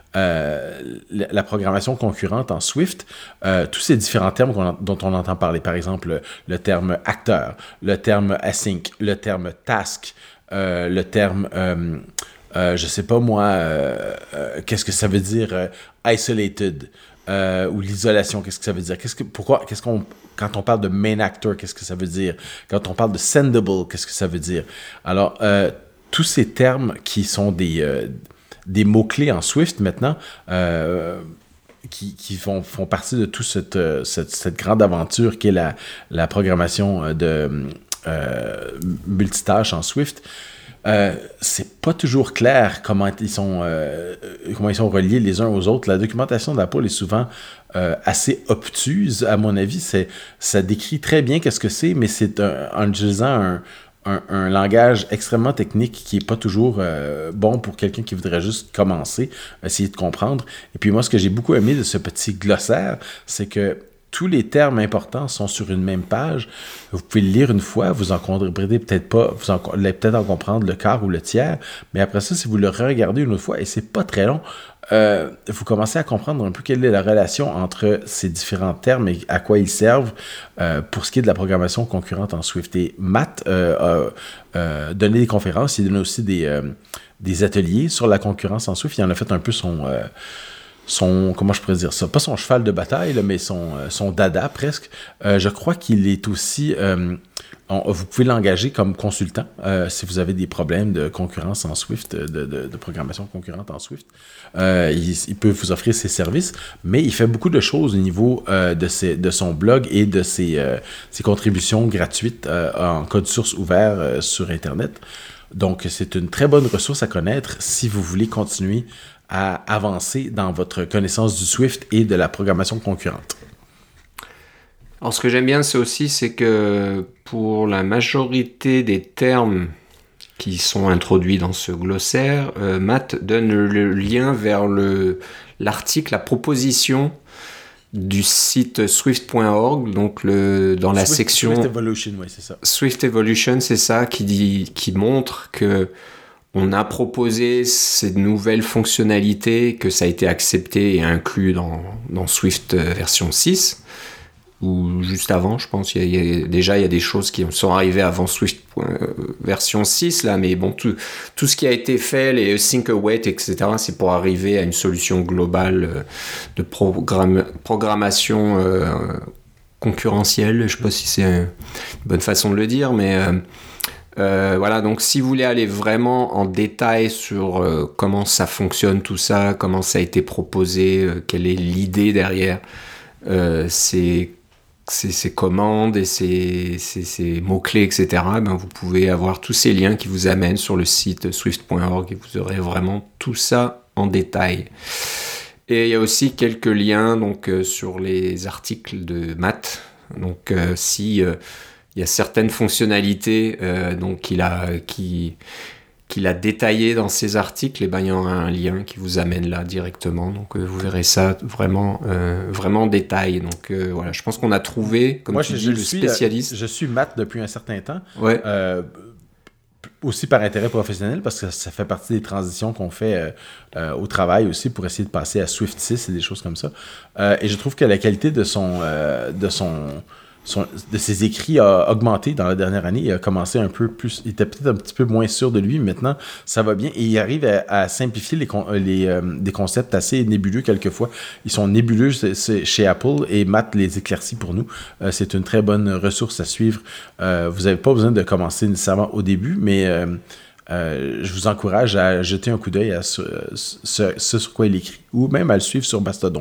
euh, la, la programmation concurrente en Swift, euh, tous ces différents termes qu'on, dont on entend parler. Par exemple, le terme acteur, le terme async, le terme task, euh, le terme... Euh, Euh, je sais pas moi, euh, euh, qu'est-ce que ça veut dire euh, isolated euh, ou l'isolation, qu'est-ce que ça veut dire? Qu'est-ce que, pourquoi, qu'est-ce qu'on, quand on parle de main actor, qu'est-ce que ça veut dire? Quand on parle de sendable, qu'est-ce que ça veut dire? Alors, euh, tous ces termes qui sont des, euh, des mots-clés en Swift maintenant, euh, qui, qui font, font partie de toute cette, euh, cette, cette grande aventure qu'est la, la programmation de euh, multitâche en Swift. Euh, c'est pas toujours clair comment ils sont euh, comment ils sont reliés les uns aux autres. La documentation d'Apple est souvent euh, assez obtuse, à mon avis. C'est, ça décrit très bien qu'est-ce que c'est, mais c'est un, en utilisant un, un, un langage extrêmement technique qui est pas toujours euh, bon pour quelqu'un qui voudrait juste commencer, essayer de comprendre. Et puis moi, ce que j'ai beaucoup aimé de ce petit glossaire, c'est que tous les termes importants sont sur une même page. Vous pouvez le lire une fois, vous en comprenez peut-être pas, vous en, allez peut-être en comprendre le quart ou le tiers, mais après ça, si vous le re-regardez une autre fois, et c'est pas très long, euh, vous commencez à comprendre un peu quelle est la relation entre ces différents termes et à quoi ils servent euh, pour ce qui est de la programmation concurrente en Swift. Et Matt euh, a euh, donné des conférences, il donne aussi des, euh, des ateliers sur la concurrence en Swift. Il en a fait un peu son... Euh, son, comment je pourrais dire ça, pas son cheval de bataille, là, mais son, son dada presque. Euh, je crois qu'il est aussi, euh, on, vous pouvez l'engager comme consultant euh, si vous avez des problèmes de concurrence en Swift, de, de, de programmation concurrente en Swift. Euh, il, il peut vous offrir ses services, mais il fait beaucoup de choses au niveau euh, de, ses, de son blog et de ses, euh, ses contributions gratuites euh, en code source ouvert euh, sur Internet. Donc, c'est une très bonne ressource à connaître si vous voulez continuer à avancer dans votre connaissance du Swift et de la programmation concurrente. Alors, ce que j'aime bien, c'est aussi, c'est que pour la majorité des termes qui sont introduits dans ce glossaire, euh, Matt donne le lien vers le, l'article, la proposition du site swift point org, donc le, dans la Swift, section... Swift Evolution, oui, c'est ça. Swift Evolution, c'est ça, qui, dit, qui montre que on a proposé ces nouvelles fonctionnalités, que ça a été accepté et inclus dans, dans Swift version six, ou juste avant, je pense. Il y a, il y a, déjà, il y a des choses qui sont arrivées avant Swift euh, version six, là, mais bon, tout, tout ce qui a été fait, les Sync Await, et cetera, c'est pour arriver à une solution globale euh, de programme, programmation euh, concurrentielle. Je ne sais pas si c'est une bonne façon de le dire, mais... Euh, Euh, voilà, donc si vous voulez aller vraiment en détail sur euh, comment ça fonctionne tout ça, comment ça a été proposé, euh, quelle est l'idée derrière euh, ces, ces, ces commandes et ces, ces, ces mots-clés, et cetera, ben vous pouvez avoir tous ces liens qui vous amènent sur le site swift point org et vous aurez vraiment tout ça en détail. Et il y a aussi quelques liens donc, euh, sur les articles de Matt. Donc euh, si... Euh, il y a certaines fonctionnalités euh, donc, qu'il a, qui, qu'il a détaillées dans ses articles, et ben, il y aura un lien qui vous amène là directement. Donc euh, vous verrez ça vraiment, euh, vraiment en détail. Donc euh, voilà, je pense qu'on a trouvé, comme Moi, tu je, dis, je le suis, spécialiste. Je suis Matt depuis un certain temps. Ouais. Euh, aussi par intérêt professionnel, parce que ça fait partie des transitions qu'on fait euh, euh, au travail aussi pour essayer de passer à Swift six et des choses comme ça. Euh, et je trouve que la qualité de son... Euh, de son Son, de ses écrits a augmenté dans la dernière année. Il a commencé un peu plus... Il était peut-être un petit peu moins sûr de lui, mais maintenant, ça va bien. Et il arrive à, à simplifier les, les, euh, des concepts assez nébuleux quelquefois. Ils sont nébuleux c'est, c'est chez Apple et Matt les éclaircit pour nous. Euh, c'est une très bonne ressource à suivre. Euh, vous n'avez pas besoin de commencer nécessairement au début, mais... Euh, Euh, je vous encourage à jeter un coup d'œil à ce, ce, ce sur quoi il écrit, ou même à le suivre sur Mastodon.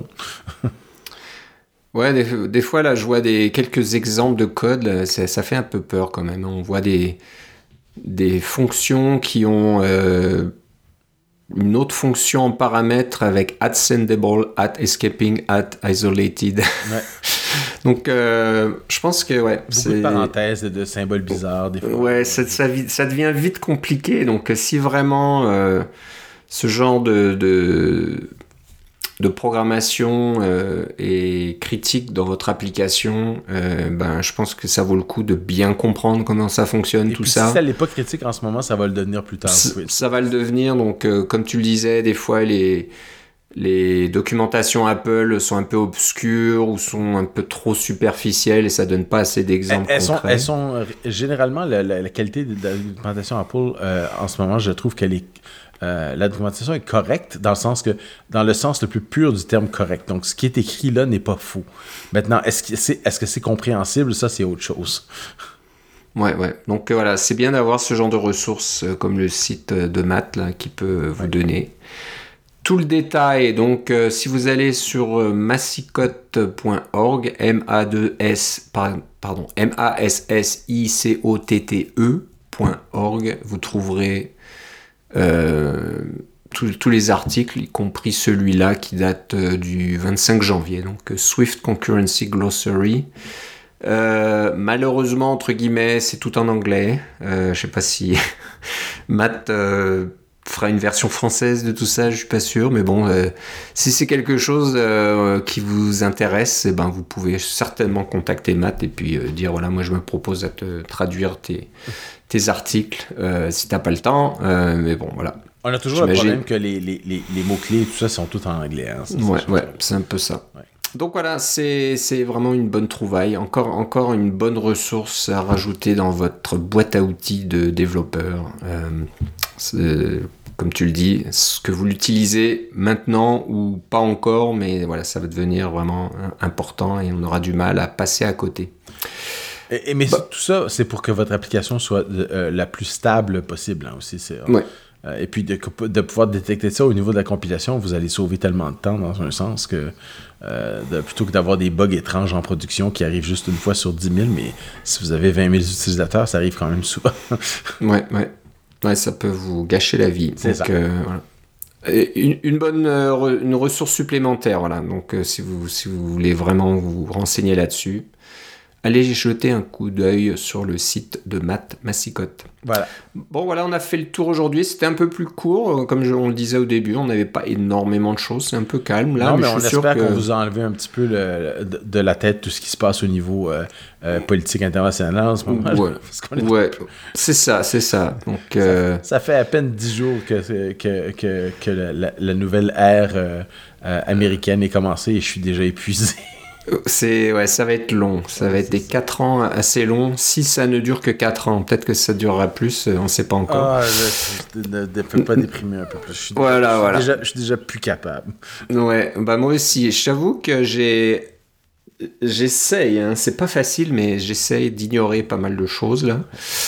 Ouais, des, des fois, là, je vois des, quelques exemples de code, ça, ça fait un peu peur quand même. On voit des, des fonctions qui ont euh, une autre fonction en paramètre avec at sendable, at escaping, at isolated. Ouais. Donc, euh, je pense que, ouais. Beaucoup c'est... de parenthèses et de symboles bizarres, des fois. Ouais, ça, ça, ça devient vite compliqué. Donc, si vraiment euh, ce genre de... de de programmation euh, et critique dans votre application, euh, ben, je pense que ça vaut le coup de bien comprendre comment ça fonctionne, et tout puis ça. Si ça n'est pas critique en ce moment, ça va le devenir plus tard. Ça, ça va le devenir, donc euh, comme tu le disais, des fois les, les documentations Apple sont un peu obscures ou sont un peu trop superficielles et ça donne pas assez d'exemples elles, elles concrets. Sont, elles sont, généralement, la, la, la qualité de la documentation Apple, euh, en ce moment, je trouve qu'elle est Euh, la documentation est correcte dans le sens que dans le sens le plus pur du terme correct. Donc, ce qui est écrit là n'est pas faux. Maintenant, est-ce que c'est, est-ce que c'est compréhensible? Ça, c'est autre chose. Ouais, ouais. Donc, euh, voilà, c'est bien d'avoir ce genre de ressources euh, comme le site de Matt là, qui peut vous ouais. donner tout le détail. Donc, euh, si vous allez sur euh, massicotte point org, M A deux S, pardon, M A S S I C O T T E point org, vous trouverez Euh, tous les articles, y compris celui-là qui date euh, du vingt-cinq janvier, donc euh, Swift Concurrency Glossary. Euh, malheureusement, entre guillemets, c'est tout en anglais. Euh, je sais pas si Matt euh, fera une version française de tout ça, je suis pas sûr, mais bon, euh, si c'est quelque chose euh, qui vous intéresse, eh ben, vous pouvez certainement contacter Matt et puis euh, dire voilà, moi je me propose à te traduire tes tes articles, euh, si t'as pas le temps, euh, mais bon, voilà. On a toujours J'imagine... le problème que les, les, les, les mots-clés et tout ça sont tous en anglais. Hein, ça, ouais, ouais, c'est un peu ça. Ouais. Donc voilà, c'est, c'est vraiment une bonne trouvaille, encore, encore une bonne ressource à rajouter dans votre boîte à outils de développeur. Euh, comme tu le dis, ce que vous l'utilisez maintenant ou pas encore, mais voilà, ça va devenir vraiment important et on aura du mal à passer à côté. Et, et, mais bah, tout ça, c'est pour que votre application soit euh, la plus stable possible hein, aussi. C'est, ouais. euh, et puis de, de pouvoir détecter ça au niveau de la compilation, vous allez sauver tellement de temps dans un sens que euh, de, plutôt que d'avoir des bugs étranges en production qui arrivent juste une fois sur dix mille, mais si vous avez vingt mille utilisateurs, ça arrive quand même souvent. ouais, ouais. Ouais, ça peut vous gâcher la vie. C'est donc, ça. Euh, voilà. Une, une bonne euh, une ressource supplémentaire, voilà. Donc, euh, si vous si vous voulez vraiment vous renseigner là-dessus, allez jeter un coup d'œil sur le site de Matt Massicotte. Voilà. Bon, voilà, on a fait le tour aujourd'hui. C'était un peu plus court. Comme je, on le disait au début, on n'avait pas énormément de choses. C'est un peu calme, là. Non, mais, mais on je suis espère sûr que... qu'on vous a enlevé un petit peu le, de, de la tête tout ce qui se passe au niveau euh, euh, politique international en ce moment. Ouais, Parce qu'on est ouais. c'est ça, c'est ça. Donc, ça, euh... ça fait à peine dix jours que, que, que, que la, la, la nouvelle ère euh, euh, américaine est commencée et je suis déjà épuisé. C'est, ouais, ça va être long. Ça ouais, va être des ça. quatre ans assez longs. Si ça ne dure que quatre ans, peut-être que ça durera plus, on ne sait pas encore. Ah, je ne peux pas déprimer un peu plus. Je suis, voilà, je suis voilà. Déjà, je suis déjà plus capable. Ouais, bah moi aussi. Je t'avoue que j'ai... J'essaye, hein. C'est pas facile, mais j'essaye d'ignorer pas mal de choses, là.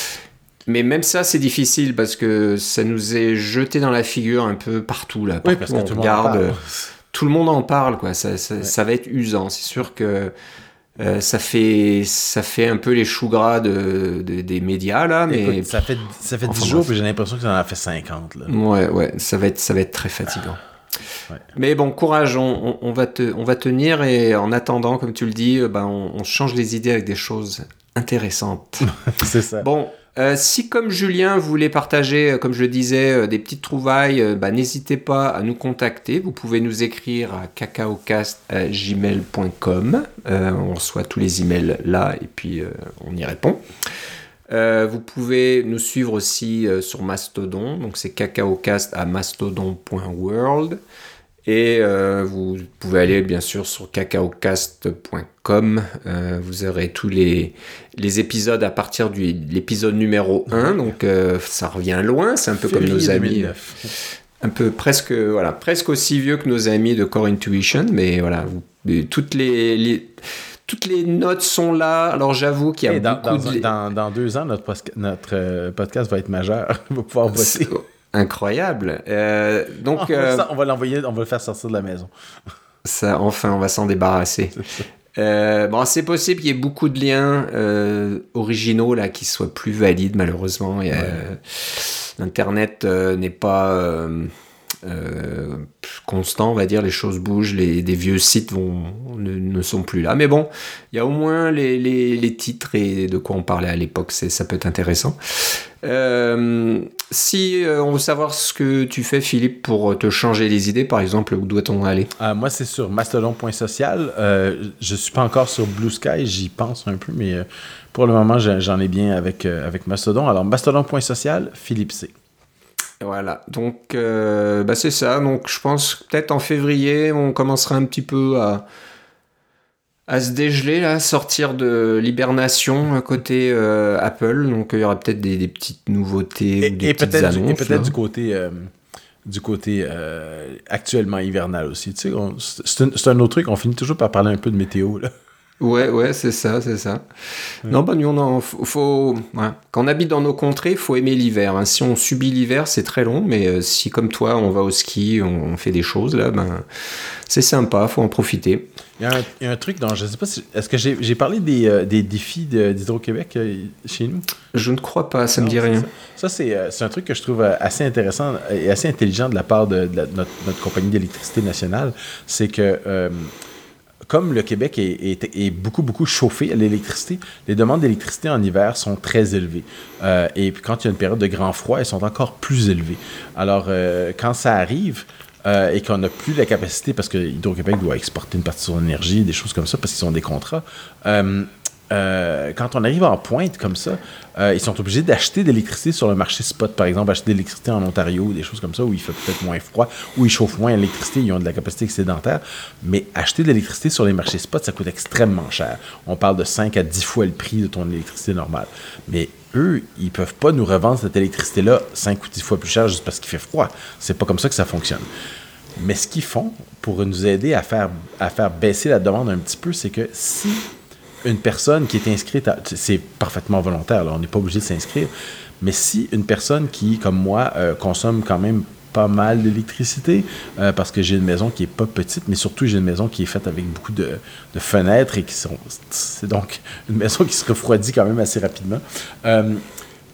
Mais même ça, c'est difficile parce que ça nous est jeté dans la figure un peu partout, là. Oui, parce que tout le monde regarde... Tout le monde en parle, quoi. Ça, ça, ouais. ça va être usant. C'est sûr que euh, ça fait ça fait un peu les choux gras de, de, des médias, là. Mais écoute, ça fait ça fait enfin, dix jours, puis j'ai l'impression que ça en a fait cinquante, là. Ouais, ouais. Ça va être ça va être très fatigant. Ouais. Mais bon, courage. On, on, on va te on va tenir et en attendant, comme tu le dis, ben on, on change les idées avec des choses intéressantes. C'est ça. Bon. Euh, si comme Julien vous voulez partager, comme je le disais, euh, des petites trouvailles, euh, bah, n'hésitez pas à nous contacter. Vous pouvez nous écrire à cacaocast arobase gmail point com. Euh, on reçoit tous les emails là et puis euh, on y répond. Euh, vous pouvez nous suivre aussi euh, sur Mastodon. Donc c'est cacaocast à mastodon point world. Et euh, vous pouvez aller bien sûr sur cacaocast point com. Euh, vous aurez tous les, les épisodes à partir de l'épisode numéro un. Donc euh, ça revient loin. C'est un peu Février comme nos amis. deux mille neuf. Un peu presque, voilà, presque aussi vieux que nos amis de Core Intuition. Mais voilà, vous, toutes, les, les, toutes les notes sont là. Alors j'avoue qu'il y a Et dans, beaucoup dans, de... Dans, dans deux ans, notre, posca- notre euh, podcast va être majeur. On va pouvoir voter. C'est... Incroyable. Euh, donc, on, euh, on va l'envoyer, on va le faire sortir de la maison. Ça, enfin, on va s'en débarrasser. Euh, bon, c'est possible qu'il y ait beaucoup de liens euh, originaux là qui soient plus valides, malheureusement. Et, ouais. euh, Internet euh, n'est pas euh, euh, constant, on va dire. Les choses bougent, les des vieux sites vont ne, ne sont plus là. Mais bon, il y a au moins les, les, les titres et de quoi on parlait à l'époque. C'est, ça peut être intéressant. Euh, si euh, on veut savoir ce que tu fais, Philippe, pour te changer les idées, par exemple, où doit-on aller? euh, Moi, c'est sur mastodon point social. Euh, je suis pas encore sur Blue Sky, j'y pense un peu, mais euh, pour le moment, j'en ai bien avec, euh, avec Mastodon. Alors, mastodon point social, Philippe C. Voilà, donc euh, bah c'est ça. Donc je pense que peut-être en février, on commencera un petit peu à... à se dégeler, là, sortir de l'hibernation côté euh, Apple. Donc, il y aura peut-être des, des petites nouveautés et, ou des et petites peut-être annonces. Du, et peut-être là. du côté, euh, du côté euh, actuellement hivernal aussi. Tu sais, on, c'est, un, c'est un autre truc, on finit toujours par parler un peu de météo, là. Ouais, ouais, c'est ça, c'est ça. Ouais. Non, bah, nous, on en, faut, faut, ouais. Quand on habite dans nos contrées, il faut aimer l'hiver. Hein. Si on subit l'hiver, c'est très long, mais euh, si, comme toi, on va au ski, on, on fait des choses, là, ben, c'est sympa, faut en profiter. Il y a un, il y a un truc dans, je sais pas si, est-ce que j'ai, j'ai parlé des, euh, des défis de, d'Hydro-Québec euh, chez nous? Je ne crois pas, ça non, me dit rien. Ça, ça c'est, euh, c'est un truc que je trouve assez intéressant et assez intelligent de la part de, de la, notre, notre compagnie d'électricité nationale. C'est que, euh, comme le Québec est, est, est beaucoup, beaucoup chauffé à l'électricité, les demandes d'électricité en hiver sont très élevées. Euh, et puis quand il y a une période de grand froid, elles sont encore plus élevées. Alors, euh, quand ça arrive... Euh, et qu'on n'a plus la capacité, parce que Hydro-Québec doit exporter une partie de son énergie, des choses comme ça, parce qu'ils ont des contrats. Euh, euh, quand on arrive en pointe comme ça, euh, ils sont obligés d'acheter de l'électricité sur le marché spot, par exemple, acheter de l'électricité en Ontario, des choses comme ça, où il fait peut-être moins froid, où ils chauffent moins l'électricité, ils ont de la capacité excédentaire. Mais acheter de l'électricité sur les marchés spot, ça coûte extrêmement cher. On parle de cinq à dix fois le prix de ton électricité normale. Mais eux, ils ne peuvent pas nous revendre cette électricité-là cinq ou dix fois plus cher juste parce qu'il fait froid. C'est pas comme ça que ça fonctionne. Mais ce qu'ils font pour nous aider à faire, à faire baisser la demande un petit peu, c'est que si une personne qui est inscrite, à, c'est parfaitement volontaire, là, on n'est pas obligé de s'inscrire, mais si une personne qui, comme moi, euh, consomme quand même pas mal d'électricité, euh, parce que j'ai une maison qui est pas petite, mais surtout j'ai une maison qui est faite avec beaucoup de, de fenêtres et qui sont... C'est donc une maison qui se refroidit quand même assez rapidement. Euh,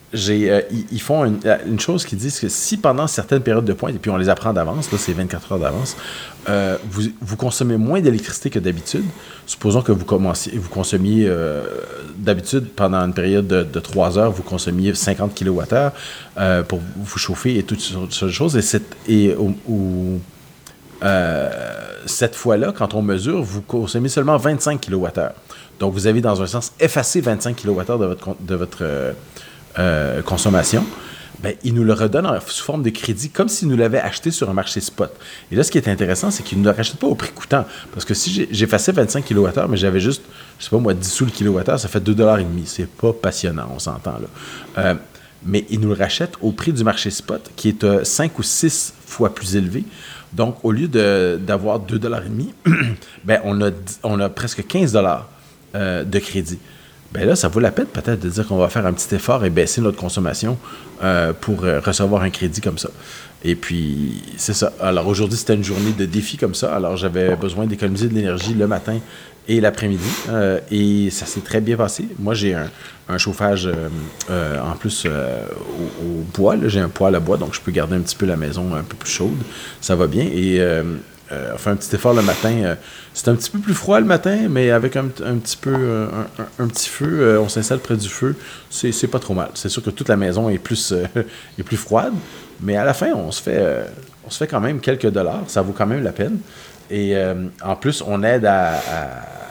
j'ai, euh, ils, ils font une, une chose qu'ils disent que si pendant certaines périodes de pointe, et puis on les apprend d'avance, là c'est vingt-quatre heures d'avance, euh, vous, vous consommez moins d'électricité que d'habitude. Supposons que vous, commenciez, vous consommiez euh, d'habitude pendant une période de, de trois heures, vous consommiez cinquante kilowattheures euh, pour vous chauffer et toutes sortes de choses. Et, cette, et ou, ou, euh, cette fois-là, quand on mesure, vous consommez seulement vingt-cinq kilowattheures. Donc vous avez dans un sens effacé vingt-cinq kilowattheures de votre, de votre euh, euh, consommation. Ben, ils nous le redonnent sous forme de crédit, comme s'ils nous l'avaient acheté sur un marché spot. Et là, ce qui est intéressant, c'est qu'ils ne le rachètent pas au prix coûtant. Parce que si j'ai, j'effaçais vingt-cinq kilowattheures, mais j'avais juste, je sais pas moi, dix sous le kilowattheure, ça fait deux dollars et demi. C'est pas passionnant, on s'entend là. Euh, mais ils nous le rachètent au prix du marché spot, qui est euh, cinq ou six fois plus élevé. Donc, au lieu de, d'avoir deux dollars et demi, ben, on a, on a presque quinze dollars euh, de crédit. Ben là, ça vaut la peine peut-être de dire qu'on va faire un petit effort et baisser notre consommation euh, pour euh, recevoir un crédit comme ça. Et puis, c'est ça. Alors aujourd'hui, c'était une journée de défi comme ça. Alors j'avais besoin d'économiser de l'énergie le matin et l'après-midi. Euh, et ça s'est très bien passé. Moi, j'ai un, un chauffage euh, euh, en plus euh, au, au bois. Là. J'ai un poêle à bois, donc je peux garder un petit peu la maison un peu plus chaude. Ça va bien. Et... Euh, Euh, on fait un petit effort le matin. Euh, c'est un petit peu plus froid le matin, mais avec un, un petit peu euh, un, un, un petit feu, euh, on s'installe près du feu. C'est, c'est pas trop mal. C'est sûr que toute la maison est plus, euh, est plus froide, mais à la fin, on se fait, euh, on se fait quand même quelques dollars. Ça vaut quand même la peine. Et euh, en plus, on aide à, à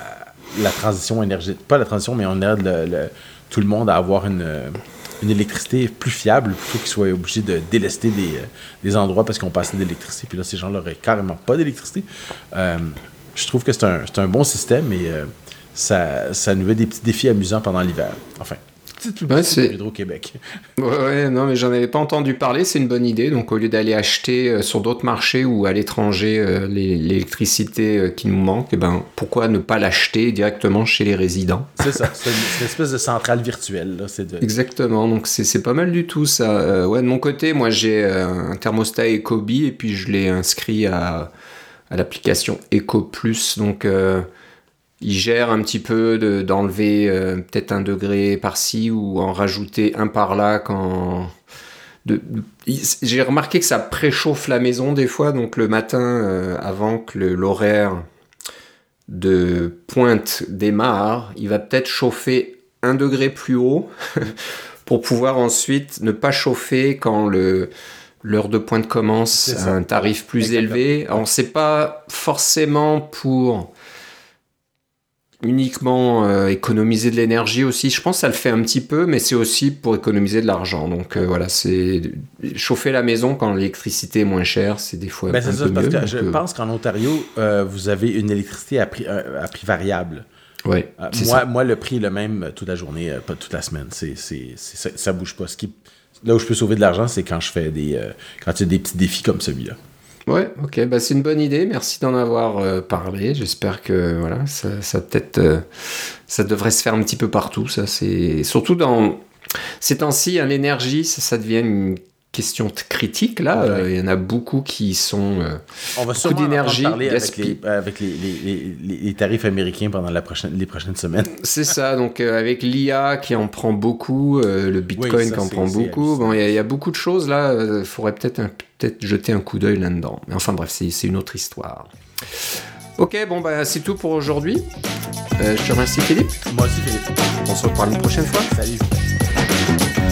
la transition énergétique. Pas la transition, mais on aide le, le, tout le monde à avoir une... une électricité plus fiable plutôt qu'ils soient obligés de délester des, des endroits parce qu'on passait d'électricité. Puis là, ces gens-là n'auraient carrément pas d'électricité. Euh, je trouve que c'est un, c'est un bon système et euh, ça, ça nous met des petits défis amusants pendant l'hiver. Enfin, c'est tout ouais, c'est Hydro-Québec. Ouais, ouais, non, mais j'en avais pas entendu parler. C'est une bonne idée. Donc, au lieu d'aller acheter euh, sur d'autres marchés ou à l'étranger euh, les, l'électricité euh, qui nous manque, eh ben, pourquoi ne pas l'acheter directement chez les résidents? C'est ça. C'est une, c'est une espèce de centrale virtuelle. Là. C'est de... Exactement. Donc, c'est, c'est pas mal du tout, ça. Euh, ouais, de mon côté, moi, j'ai euh, un thermostat Ecobee et puis je l'ai inscrit à, à l'application EcoPlus. Donc, euh, il gère un petit peu de, d'enlever euh, peut-être un degré par-ci ou en rajouter un par-là quand... De, de, j'ai remarqué que ça préchauffe la maison des fois, donc le matin, euh, avant que le, l'horaire de pointe démarre, il va peut-être chauffer un degré plus haut pour pouvoir ensuite ne pas chauffer quand le... l'heure de pointe commence à un tarif plus Exactement. élevé. Alors, c'est pas forcément pour... uniquement euh, économiser de l'énergie aussi. Je pense que ça le fait un petit peu, mais c'est aussi pour économiser de l'argent. Donc euh, voilà, c'est chauffer la maison quand l'électricité est moins chère, c'est des fois ben, un c'est peu ça, mieux. Parce que je euh... pense qu'en Ontario, euh, vous avez une électricité à prix, euh, à prix variable. Ouais, euh, moi, moi, le prix est le même toute la journée, euh, pas toute la semaine. C'est, c'est, c'est, ça, ça bouge pas. Ce qui... Là où je peux sauver de l'argent, c'est quand je fais des, euh, quand il y a des petits défis comme celui-là. Ouais, ok, bah c'est une bonne idée. Merci d'en avoir euh, parlé. J'espère que voilà, ça, ça peut-être, euh, ça devrait se faire un petit peu partout. Ça, c'est surtout dans ces temps-ci, hein, l'énergie, ça, ça devient une question t- critique. Là, il ouais. euh, y en a beaucoup qui sont euh, on va beaucoup d'énergie. Parler avec, les, avec les, les, les, les tarifs américains pendant la prochaine, les prochaines semaines. C'est ça. Donc euh, avec l'I A qui en prend beaucoup, euh, le Bitcoin oui, ça, qui en prend beaucoup. Bon, il y, y a beaucoup de choses là. Il euh, faudrait peut-être un peut-être jeter un coup d'œil là-dedans. Mais enfin bref, c'est, c'est une autre histoire. Ok, bon bah c'est tout pour aujourd'hui. Euh, je te remercie Philippe. Moi aussi Philippe. On se reparle une prochaine fois. Salut.